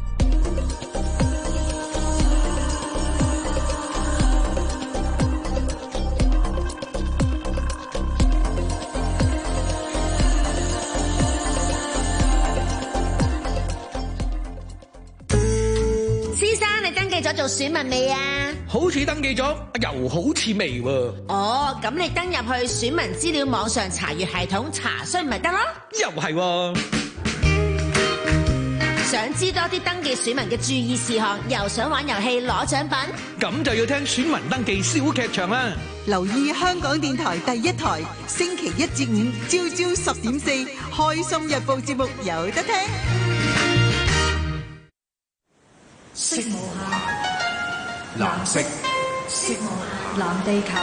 咗做選民未啊？ 好似登記咗，又好似未喎。 哦，咁你登入去選民資料網上查閱系統查詢咪得咯？ 又係喎。 想知多啲登記選民嘅注意事項，又想玩遊戲攞獎品， 咁就要聽選民登記小劇場啦。 留意香港電台第一台，星期一至五朝朝10:4，開心日報節目有得聽。 色無限，藍色。 藍地球。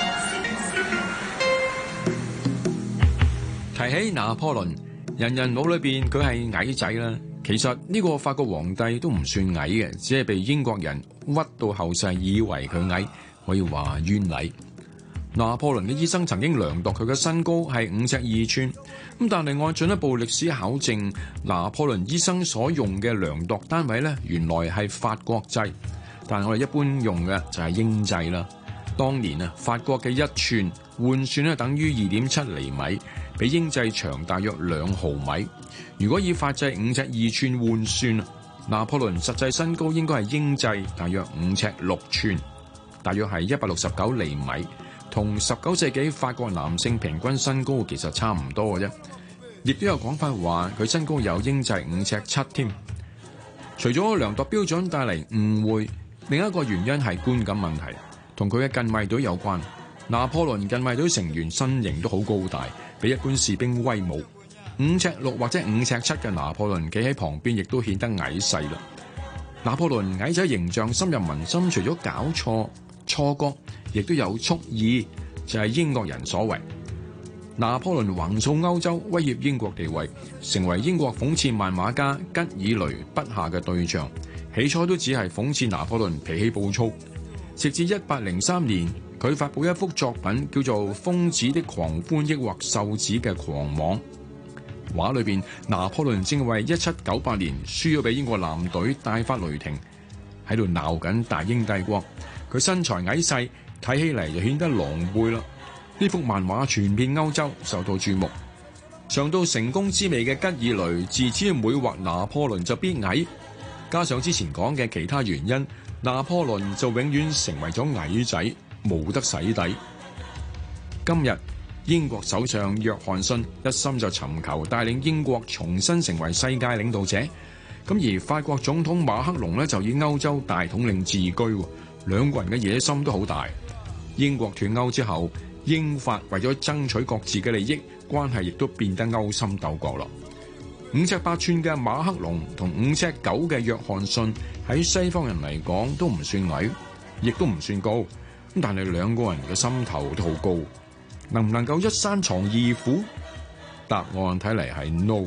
提起拿破崙，人人腦裏邊佢係矮仔啦。其實呢個法國皇帝都唔算矮嘅，只係被英國人屈到後世以為佢矮，可以話冤禮。拿破崙嘅醫生曾經量度佢嘅身高係5尺2寸，咁但係按進一步歷史考證，拿破崙醫生所用嘅量度單位呢，原來係法國制，但係我哋一般用嘅就係英制啦。當年啊，法國嘅1寸換算咧等於2.7厘米，比英制長大約2毫米。如果以法制5尺2寸換算，拿破崙實際身高應該係英制大約5尺6寸，大約係169厘米，同19世紀法國男性平均身高其實差唔多嘅啫。亦都有講法話佢身高有英制5尺7添。除咗量度標準帶嚟誤會，另一個原因係觀感問題，同佢嘅近衛隊有關。拿破崙近衛隊成員身形都好高大，比一般士兵威武。5尺6或者5尺7嘅拿破崙企喺旁邊，亦都顯得矮細啦。拿破崙矮仔形象深入民心，除咗搞錯錯覺，亦都有蓄意，就係英國人所為。拿破崙橫掃歐洲，威脅英國地位，成為英國諷刺漫畫家吉爾雷筆下嘅對象。起初都只係諷刺拿破崙脾氣暴躁，直至1803年，佢發布一幅作品叫做《瘋子的狂歡》抑或瘦子嘅狂妄。畫裏邊，拿破崙正為1798年輸咗俾英國艦隊大發雷霆，喺度鬧緊大英帝國。佢身材矮細，睇起嚟就顯得狼狽啦。呢幅漫畫傳遍歐洲，受到注目。嘗到成功滋味嘅吉爾雷自此每畫拿破崙就必矮，加上之前講嘅其他原因，拿破崙就永遠成為咗矮仔，冇得洗底。今日英國首相約翰遜一心就尋求帶領英國重新成為世界領導者，咁而法國總統馬克龍呢，就以歐洲大統領自居，兩個人嘅野心都好大。英國脫歐之後，英法為咗爭取各自嘅利益，關係亦都變得勾心鬥角咯。5尺8寸嘅馬克龍同5尺9嘅約翰遜喺西方人嚟講都唔算矮，亦都唔算高，但係兩個人嘅心頭都好高，能唔能夠一山藏二虎？答案睇嚟係 no。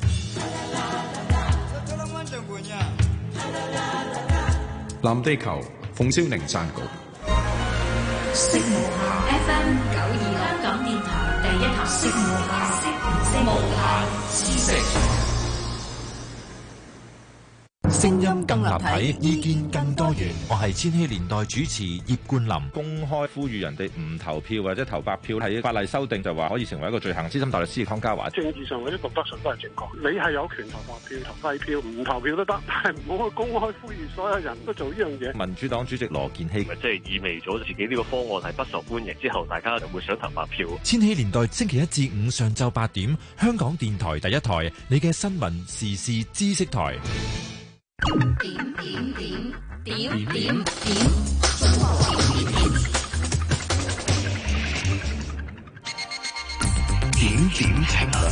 藍地球馮少寧撰稿。 FM 92香港電台第一台，無限知識。 聲音更立體，意見更多元。我係千禧年代主持葉冠霖。 公開呼籲人哋唔投票或者投白票，係法例修訂就話可以成為一個罪行。資深大律師湯家驊， 政治上或者道德上都係正確。你係有權投白票、投廢票，唔投票都得，但係唔好去公開呼籲所有人都做呢樣嘢。 民主黨主席羅健熙， 即係意味咗自己呢個方案係不受歡迎之後，大家就會想投白票。 千禧年代星期一至五上晝8點，香港電台第一台，你嘅新聞時事知識台。 點情啊！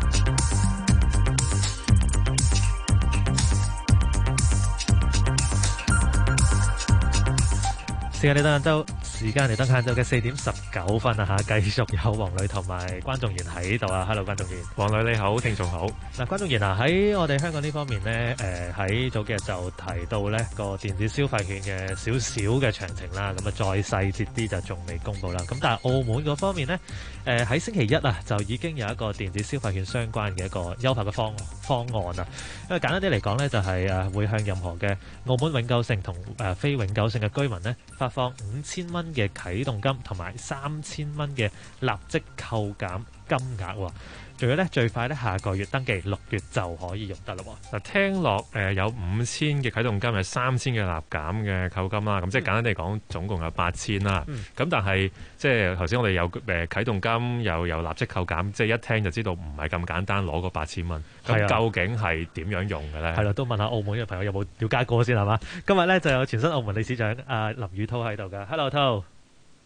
時間嚟到晏晝嘅4點19分啊！繼續有黃磊同埋關仲賢喺度啊 ！Hello， 關仲賢， 黃磊你好，聽眾好。 嗱，關仲賢啊，喺我哋香港呢方面呢，喺早幾日就提到呢個電子消費券嘅少少嘅詳情啦，咁啊再細節啲就仲未公布啦。咁但係澳門嗰方面呢，喺星期一啊就已經有一個電子消費券相關嘅一個優化嘅方案啊。因為簡單啲嚟講呢，就係會向任何嘅澳門永久性同非永久性嘅居民呢，發放5000蚊嘅啟動金同埋3000蚊嘅立即扣減金額喎。仲有咧，最快咧下個月登記，6月就可以用得啦。 嗱，聽落有5000嘅啟動金，係3000嘅立減嘅扣金啦。咁即係簡單地講，總共有8000啦。咁但係即係頭先我哋有啟動金，又有立即扣減，即係一聽就知道唔係咁簡單攞個8000蚊。咁究竟係點樣用嘅咧？ 係啦，都問下澳門嘅朋友有冇了解過先係嘛？今日咧就有前身澳門理事長阿林宇滔喺度㗎。Hello， 滔。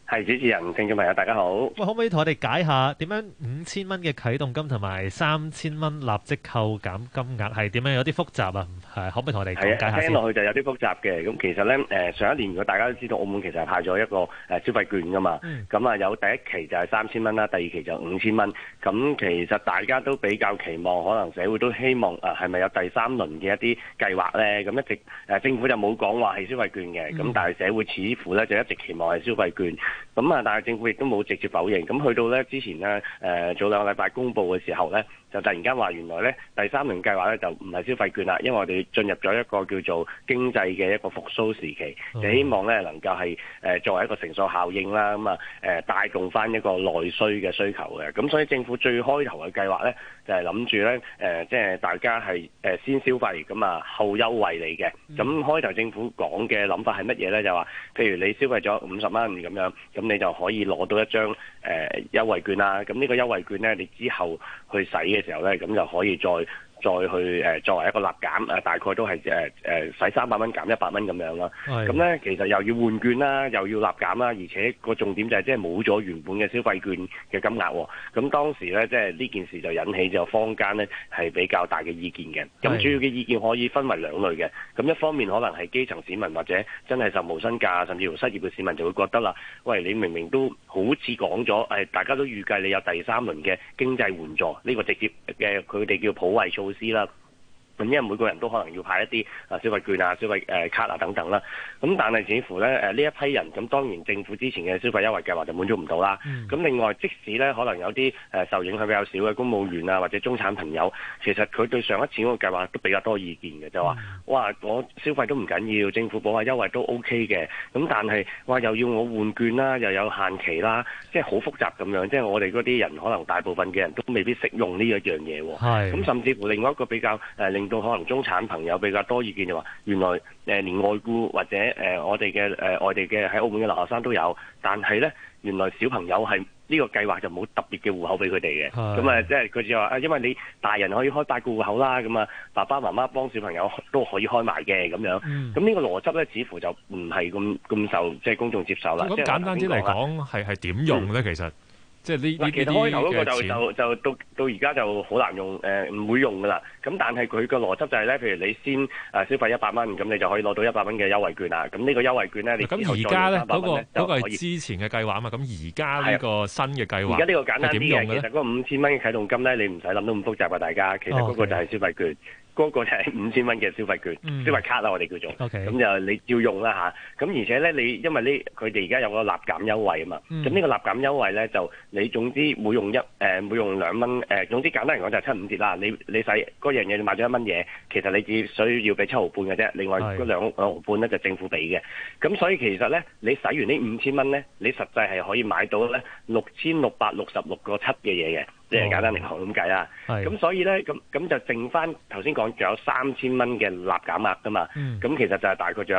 係主持人，聽眾朋友大家好。 喂，可唔可以同我哋解下點樣5000蚊嘅啟動金同埋3000蚊立即扣減金額係點樣？有啲複雜啊，係可唔可以同我哋講解下先？ 聽落去就有啲複雜嘅。咁其實咧，上一年如果大家都知道，澳門其實係派咗一個消費券噶嘛。咁啊有第一期就係3000蚊啦，第二期就5000蚊。咁其實大家都比較期望，可能社會都希望係咪有第三輪嘅一啲計劃咧？咁一直政府就冇講話係消費券嘅，咁但係社會似乎咧就一直期望係消費券。咁啊，但係政府亦都冇直接否認。咁去到咧之前咧，早2個禮拜公佈嘅時候咧，就突然間話原來咧第三輪計劃咧就唔係消費券啦，因為我哋進入咗一個叫做經濟嘅一個復甦時期，就希望咧能夠係作為一個乘數效應啦，咁啊帶動翻一個內需嘅需求嘅。咁所以政府最開頭嘅計劃咧就係諗住咧即係大家係先消費咁啊後優惠嚟嘅。咁開頭政府講嘅諗法係乜嘢咧？就話譬如你消費咗50蚊咁樣，咁你就可以攞到一張優惠券啦。咁呢個優惠券咧，你之後去使嘅時候咧，咁就可以再去作為一個立減，大概都係使300蚊減100蚊咁樣啦。咁咧其實又要換券啦，又要立減啦，而且個重點就係即係冇咗原本嘅消費券嘅金額喎。咁當時咧即係呢件事就引起咗坊間咧係比較大嘅意見嘅。咁主要嘅意見可以分為兩類嘅。咁一方面可能係基層市民或者真係受無薪假甚至乎失業嘅市民就會覺得啦，喂，你明明都好似講咗大家都預計你有第三輪嘅經濟援助，呢個直接嘅佢哋叫普惠措施啦。咁因為每個人都可能要派一啲消費券消費卡等等啦。咁但係似乎咧呢一批人，咁當然政府之前嘅消費優惠計劃就滿足唔到啦。咁另外即使咧可能有啲受影響比較少嘅公務員或者中產朋友，其實佢對上一次嗰個計劃都比較多意見嘅，就話哇我消費都唔緊要，政府補下優惠都 OK 嘅。咁但係話又要我換券啦，又有限期啦，即係好複雜咁樣。即係我哋嗰啲人可能大部分嘅人都未必識用呢一樣嘢喎。咁甚至乎另外一個比較令到可能中產朋友比較多意見就話，原來連外僱或者我哋嘅外地嘅喺澳門嘅留學生都有，但係咧原來小朋友係呢個計劃就冇特別嘅戶口俾佢哋嘅。咁即係佢就話因為你大人可以開8個戶口啦，咁啊爸爸媽媽幫小朋友都可以開埋嘅咁樣。咁呢個邏輯咧，似乎就唔係咁受即係公眾接受啦。 咁簡單啲嚟講，係點用咧？其實？即係呢其實開頭嗰個就到而家就好難用，唔會用噶啦。咁但係佢個邏輯就係咧，譬如你先消費100蚊，咁你就可以攞到100蚊嘅優惠券啦。咁呢個優惠券咧，你咁而家咧嗰個係之前嘅計劃啊嘛。咁而家呢個新嘅計劃， 而家呢個簡單啲嘅，其實嗰個5000蚊嘅啟動金咧，你唔使諗到咁複雜啊，大家。其實嗰個就係消費券。嗰個就係5000蚊嘅消費券、消費卡啦，我哋叫做。咁就你照用啦嚇。咁而且咧，你因為佢哋而家有個立減優惠啊嘛。咁呢個立減優惠咧，就你總之每用2蚊，總之簡單嚟講就係7、5折啦。你使嗰樣嘢，你買咗1蚊嘢，其實你只需要俾7毫半嘅啫。另外嗰2毫半咧就政府俾嘅。咁所以其實咧，你使完呢5000蚊咧，你實際係可以買到咧6666個7嘅嘢嘅。即係簡單嚟講咁計啦，咁所以咧，咁就剩翻頭先講，仲有3000蚊嘅立減額噶嘛，咁其實就係大概仲有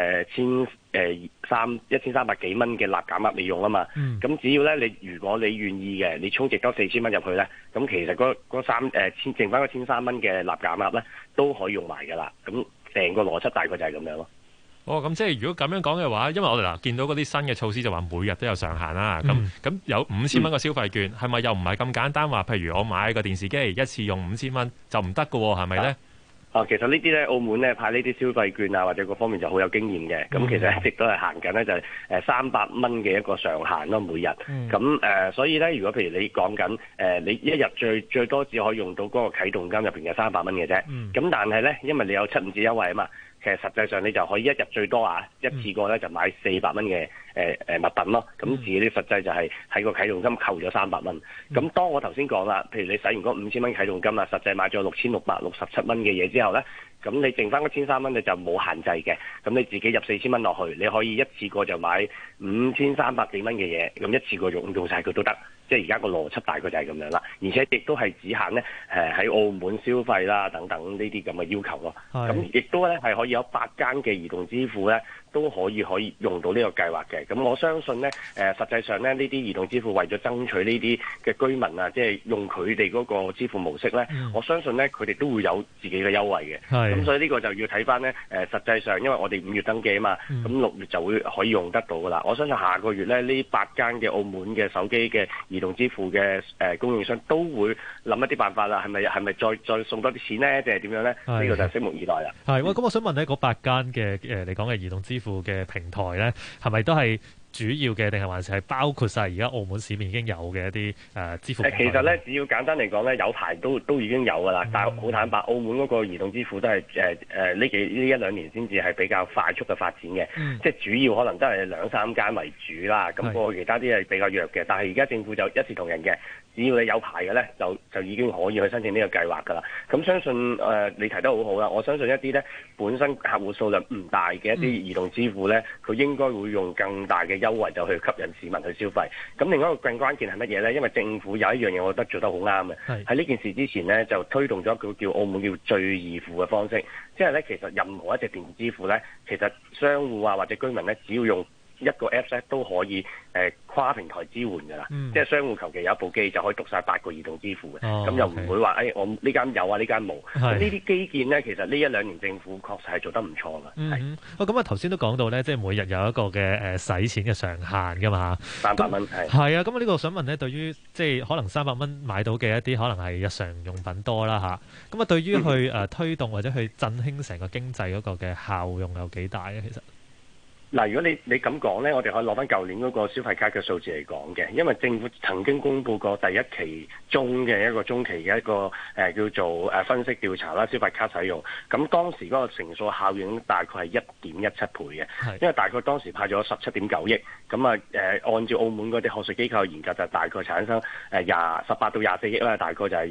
1300幾蚊嘅立減額你用啊嘛，咁只要咧如果你願意嘅，你充值多4000蚊入去咧，咁其實剩翻嗰1300蚊嘅立減額咧都可以用埋噶啦，咁成個邏輯大概就係咁樣咯。 咁即係如果咁樣講嘅話，因為我哋見到嗰啲新嘅措施就話每日都有上限啦。咁有5000蚊嘅消費券，係咪又唔係咁簡單話？譬如我買個電視機一次用5000蚊就唔得㗎喎，係咪咧？ 其實呢啲咧，澳門咧派呢啲消費券或者各方面就好有經驗嘅。咁其實一直都係行緊咧，就係300蚊嘅一個上限咯，每日。咁所以咧，如果譬如你講緊你一日最多只可以用到嗰個啟動金入邊嘅300蚊嘅啫。咁但係咧，因為你有7、5折優惠啊嘛。其實實際上你就可以一日最多一次過咧就買400蚊嘅物品咯，咁自己啲實際就係喺個啟動金扣咗300蚊。咁當我頭先講啦，譬如你使完嗰5000蚊啟動金啦，實際買咗6667蚊嘅嘢之後咧，咁你剩翻嗰1300蚊你就冇限制嘅，咁你自己入4000蚊落去，你可以一次過就買5300幾蚊嘅嘢，咁一次過用晒佢都得。即係而家個邏輯大概就係咁樣啦，而且亦都係只限咧喺澳門消費啦等等呢啲咁嘅要求咯。咁亦都咧係可以有8間嘅移動支付咧都可以用到呢個計劃嘅。咁我相信咧實際上咧呢啲移動支付為咗爭取呢啲嘅居民啊，即係用佢哋嗰個支付模式咧，我相信咧佢哋都會有自己嘅優惠嘅。咁所以呢個就要睇翻咧實際上，因為我哋5月登記啊嘛，咁6月就會可以用得到噶啦。我相信下個月咧呢8間嘅澳門嘅手機嘅移動支付嘅供應商都會諗一啲辦法啦。係咪再送多啲錢咧，定係點樣咧？呢個就拭目以待啦。 係咁我想問咧，嗰8間嘅你講嘅移動支付嘅平台咧，係咪都係主要嘅，定係還是係包括晒而家澳門市面已經有嘅一啲支付平台？其實咧，只要簡單嚟講咧，有排都已經有噶啦。但係好坦白，澳門嗰個移動支付都係呢1-2年先至係比較快速嘅發展嘅。即係主要可能都係2-3間為主啦。咁個其他啲係比較弱嘅。但係而家政府就一視同仁嘅，只要你有牌嘅咧，就已經可以去申請呢個計劃噶啦。咁相信你提得好好啦。我相信一啲咧本身客戶數量唔大嘅一啲移動支付咧，佢應該會用更大嘅優惠就去吸引市民去消費。咁另外一個更關鍵係乜嘢呢？因為政府有一樣嘢，我覺得做得好啱嘅。喺呢件事之前呢，就推動咗一個叫澳門叫最易付嘅方式。即係呢，其實任何一隻電子支付呢，其實商戶啊或者居民呢，只要用一個 Apps 咧都可以跨平台支援㗎啦。即係商戶求其有一部機就可以讀晒8個移動支付嘅。咁又唔會話我呢間有啊，呢間冇。呢啲基建呢，其實呢1-2年政府確實係做得唔錯㗎。 咁啊頭先都講到咧，即係每日有一個嘅使錢嘅上限㗎嘛 ，300蚊係啊。咁呢個想問咧，對於即係可能300蚊買到嘅一啲可能係日常用品多啦嚇。咁啊對於去推動或者去振興成個經濟嗰個嘅效用有幾大咧？其實？ 嗱，如果你咁講呢，我哋可以攞翻舊年嗰個消費卡嘅數字嚟講嘅，因為政府曾經公布過第一期中嘅一個中期嘅一個叫做分析調查啦，消費卡使用，咁當時嗰個乘數效應大概係1.17倍嘅，因為大概當時派咗17.9億，咁按照澳門嗰啲學術機構嘅研究就大概產生18到24億啦，大概就係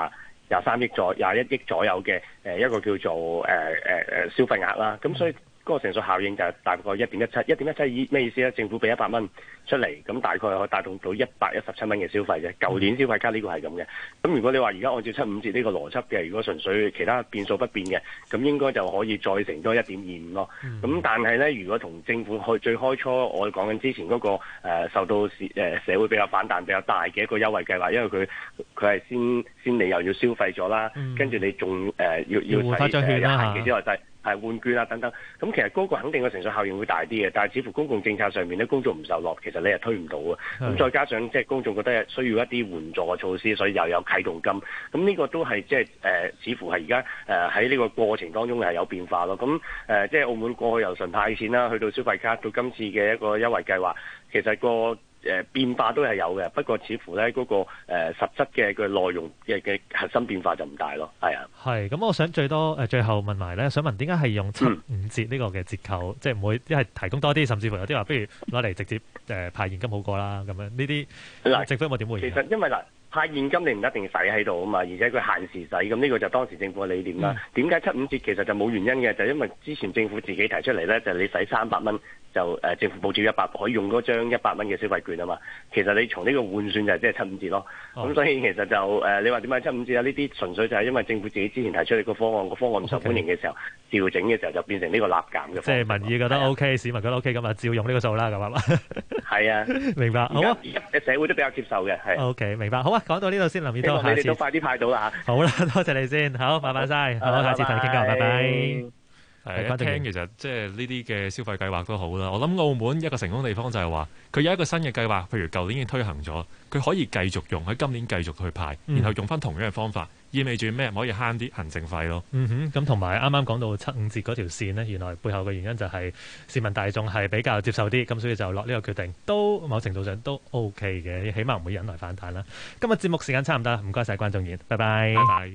21億左右嘅一個叫做消費額啦，咁所以嗰個乘數效應就係大概1.17咩意思咧？政府俾100蚊出嚟，咁大概可以帶動到117蚊嘅消費啫。舊年消費卡呢個係咁嘅。咁如果你話而家按照75折呢個邏輯嘅，如果純粹其他變數不變嘅，咁應該就可以再乘多1.25咯。咁但係咧，如果同政府最開初我講緊之前嗰個受到社會比較反彈比較大嘅一個優惠計劃，因為佢係先你又要消費咗啦，跟住你仲要使限期之外換券啊等等，咁其實嗰個肯定個乘數效應會大啲嘅，但係似乎公共政策上面咧，公眾唔受落，其實你係推唔到嘅。咁再加上即係公眾覺得需要一啲援助嘅措施，所以又有啟動金，咁呢個都係即係似乎係而家喺呢個過程當中係有變化咯。咁即係澳門過去由純派錢啦，去到消費卡，到今次嘅一個優惠計劃，其實個變化都係有嘅，不過似乎咧嗰個實質嘅內容嘅核心變化就唔大咯，係啊。 係咁，我想最後問埋咧，想問點解係用75折呢個嘅折扣，即係唔會一係提供多啲，甚至乎有啲話不如攞嚟直接派現金好過啦咁樣。呢啲政府有冇點回應？ 其實因為派現金你唔一定使喺度啊嘛，而且佢限時使，咁呢個就當時政府嘅理念啦。點解75折其實就冇原因嘅，就因為之前政府自己提出嚟咧，就你使300蚊就政府補貼100，可以用嗰張100蚊嘅消費券啊嘛。其實你從呢個換算就係即係75折咯。咁所以其實就你話點解75折啊？呢啲純粹就係因為政府自己之前提出呢個方案，個方案唔受歡迎嘅時候，調整嘅時候就變成呢個立減嘅。 即係民意覺得 OK，市民覺得 OK，咁啊照用呢個數啦，咁啊嘛。 係啊， 明白。好啊， 社會都比較接受嘅，係。 OK，明白。好啊，講到呢度先，林宇滔， 下次你哋都快啲派到啦嚇。 好啦，多謝你先，好，拜拜晒，好，下次同你傾偈，拜拜。 一聽其實即係呢啲嘅消費計劃都好啦。我諗澳門一個成功地方就係話，佢有一個新嘅計劃，譬如舊年已經推行咗，佢可以繼續用，喺今年繼續去派，然後用翻同樣嘅方法，意味住咩？可以慳啲行政費咯。 咁同埋啱啱講到75折嗰條線呢，原來背後嘅原因就係市民大眾係比較接受啲，咁所以就落呢個決定，都某程度上都 OK 嘅，起碼唔會引來反彈啦。今日節目時間差唔多，唔該晒關仲然，拜拜。拜拜。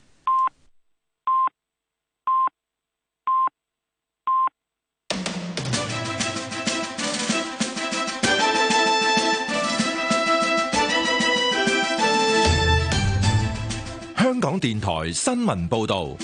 香港電台新聞報導，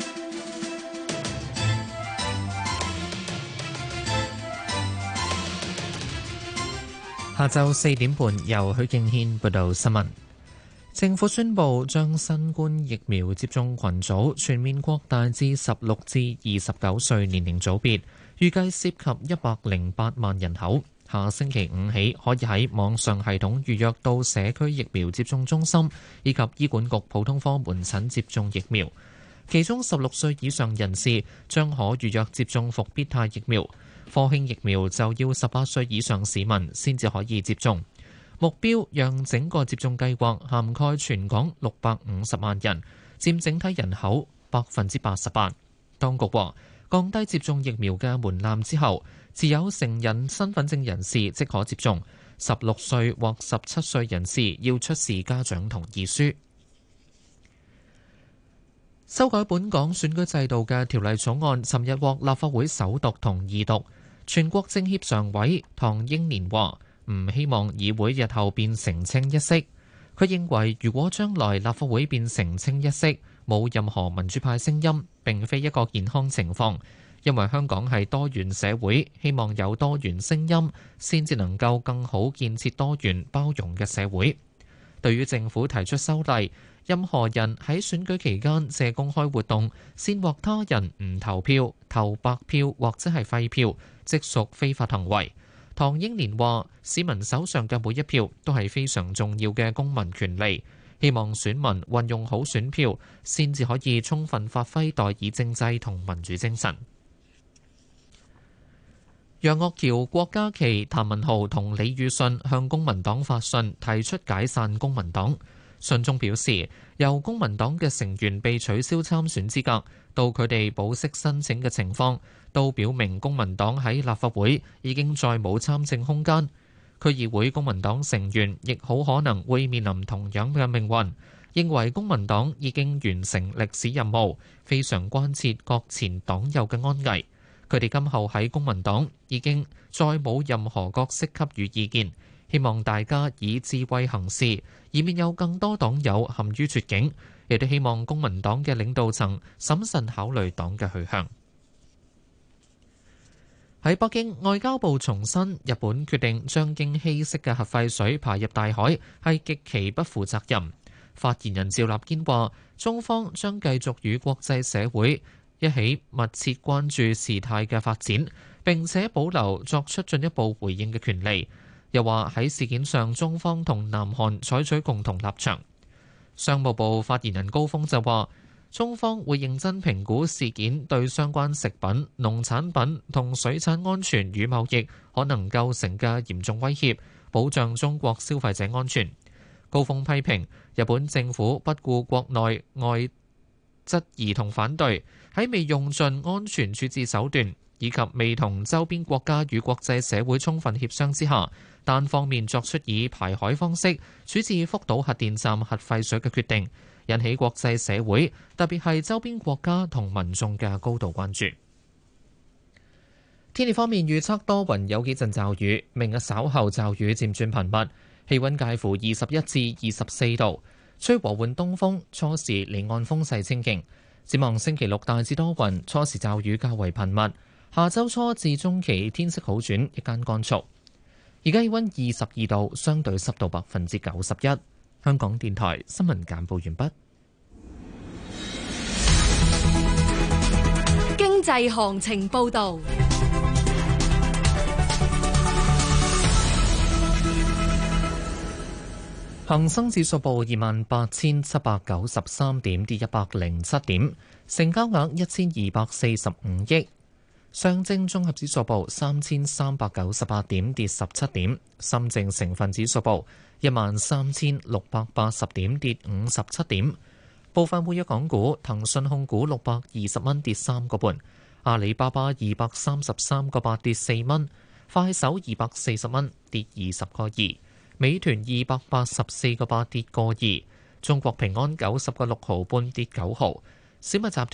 下晝4點半，由許敬軒報道新聞。政府宣布將新冠疫苗接種群組全面擴大至16至29歲年齡組別， 預計涉及108萬人口。下星期五起可以喺網上系統預約到社區疫苗接種中心以及醫管局普通科門診接種疫苗。其中16歲以上人士將可預約接種復必泰疫苗，科興疫苗就要18歲以上市民先至可以接種。目標讓整個接種計劃涵蓋全港650萬人，佔整體人口88%。當局話，降低接種疫苗嘅門檻之後，持有成人身份證人士即可接種，16歲或17歲人士要出示家長同意書。修改本港選舉制度嘅條例草案，尋日獲立法會首讀同二讀。全國政協常委唐英年話：唔希望議會日後變成清一色。佢認為，如果將來立法會變成清一色，冇任何民主派聲音，並非一個健康情況。因為香港係多元社會，希望有多元聲音，先至能夠更好建設多元包容嘅社會。對於政府提出修例，任何人喺選舉期間借公開活動煽惑他人唔投票、投白票或者係廢票，即屬非法行為。唐英年話：市民手上嘅每一票都係非常重要嘅公民權利，希望選民運用好選票，先至可以充分發揮代議政制同民主精神。楊岳橋、郭家麒、譚文豪同李宇信向公民黨發信，提出解散公民黨。信中表示，由公民黨嘅成員被取消參選資格，到佢哋保釋申請嘅情況，都表明公民黨喺立法會已經再冇參政空間。區議會公民黨成員亦好可能會面臨同樣嘅命運。認為公民黨已經完成歷史任務，非常關切各前黨友嘅安危。佢哋今後喺公民黨已經再冇任何角色給予意見，希望大家以智慧行事，以免有更多黨友陷於絕境。亦都希望公民黨嘅領導層審慎考慮黨嘅去向。喺北京，外交部重申，日本決定將經稀釋嘅核廢水排入大海係極其不負責任。發言人趙立堅話，中方將繼續與國際社會一起密切關注事態嘅發展，並且保留作出進一步回應嘅權利。又話喺事件上，中方同南韓採取共同立場。商務部發言人高峰就話，中方會認真評估事件對相關食品、農產品同水產安全與貿易可能構成嘅嚴重威脅，保障中國消費者安全。高峰批評日本政府不顧國內外質疑同反對，喺未用盡安全處置手段以及未同周邊國家與國際社會充分協商之下，單方面作出以排海方式處置福島核電站核廢水嘅決定，引起國際社會特別係周邊國家同民眾嘅高度關注。天氣方面預測多雲，有幾陣驟雨，明日稍後驟雨漸轉頻密，氣溫介乎21至24度，吹和緩東風，初時離岸風勢清勁。展望星期六大致多雲，初時驟雨較為頻密。下周初至中期天色好轉，日間乾燥。而家氣溫22度，相對濕度91%。香港電台新聞簡報完畢。 經濟行情報道。 恒生指數報28,793點，跌107點，成交額1245億。上證綜合指數報3398點，跌17點。深證成分指數報13,680點，跌57點。部分活躍港股，騰訊控股620蚊，跌3個半；阿里巴巴233個8，跌4蚊；快手240蚊，跌20個2；美團284個8，跌個2；中國平安90個6毫半，跌9毫；小米集團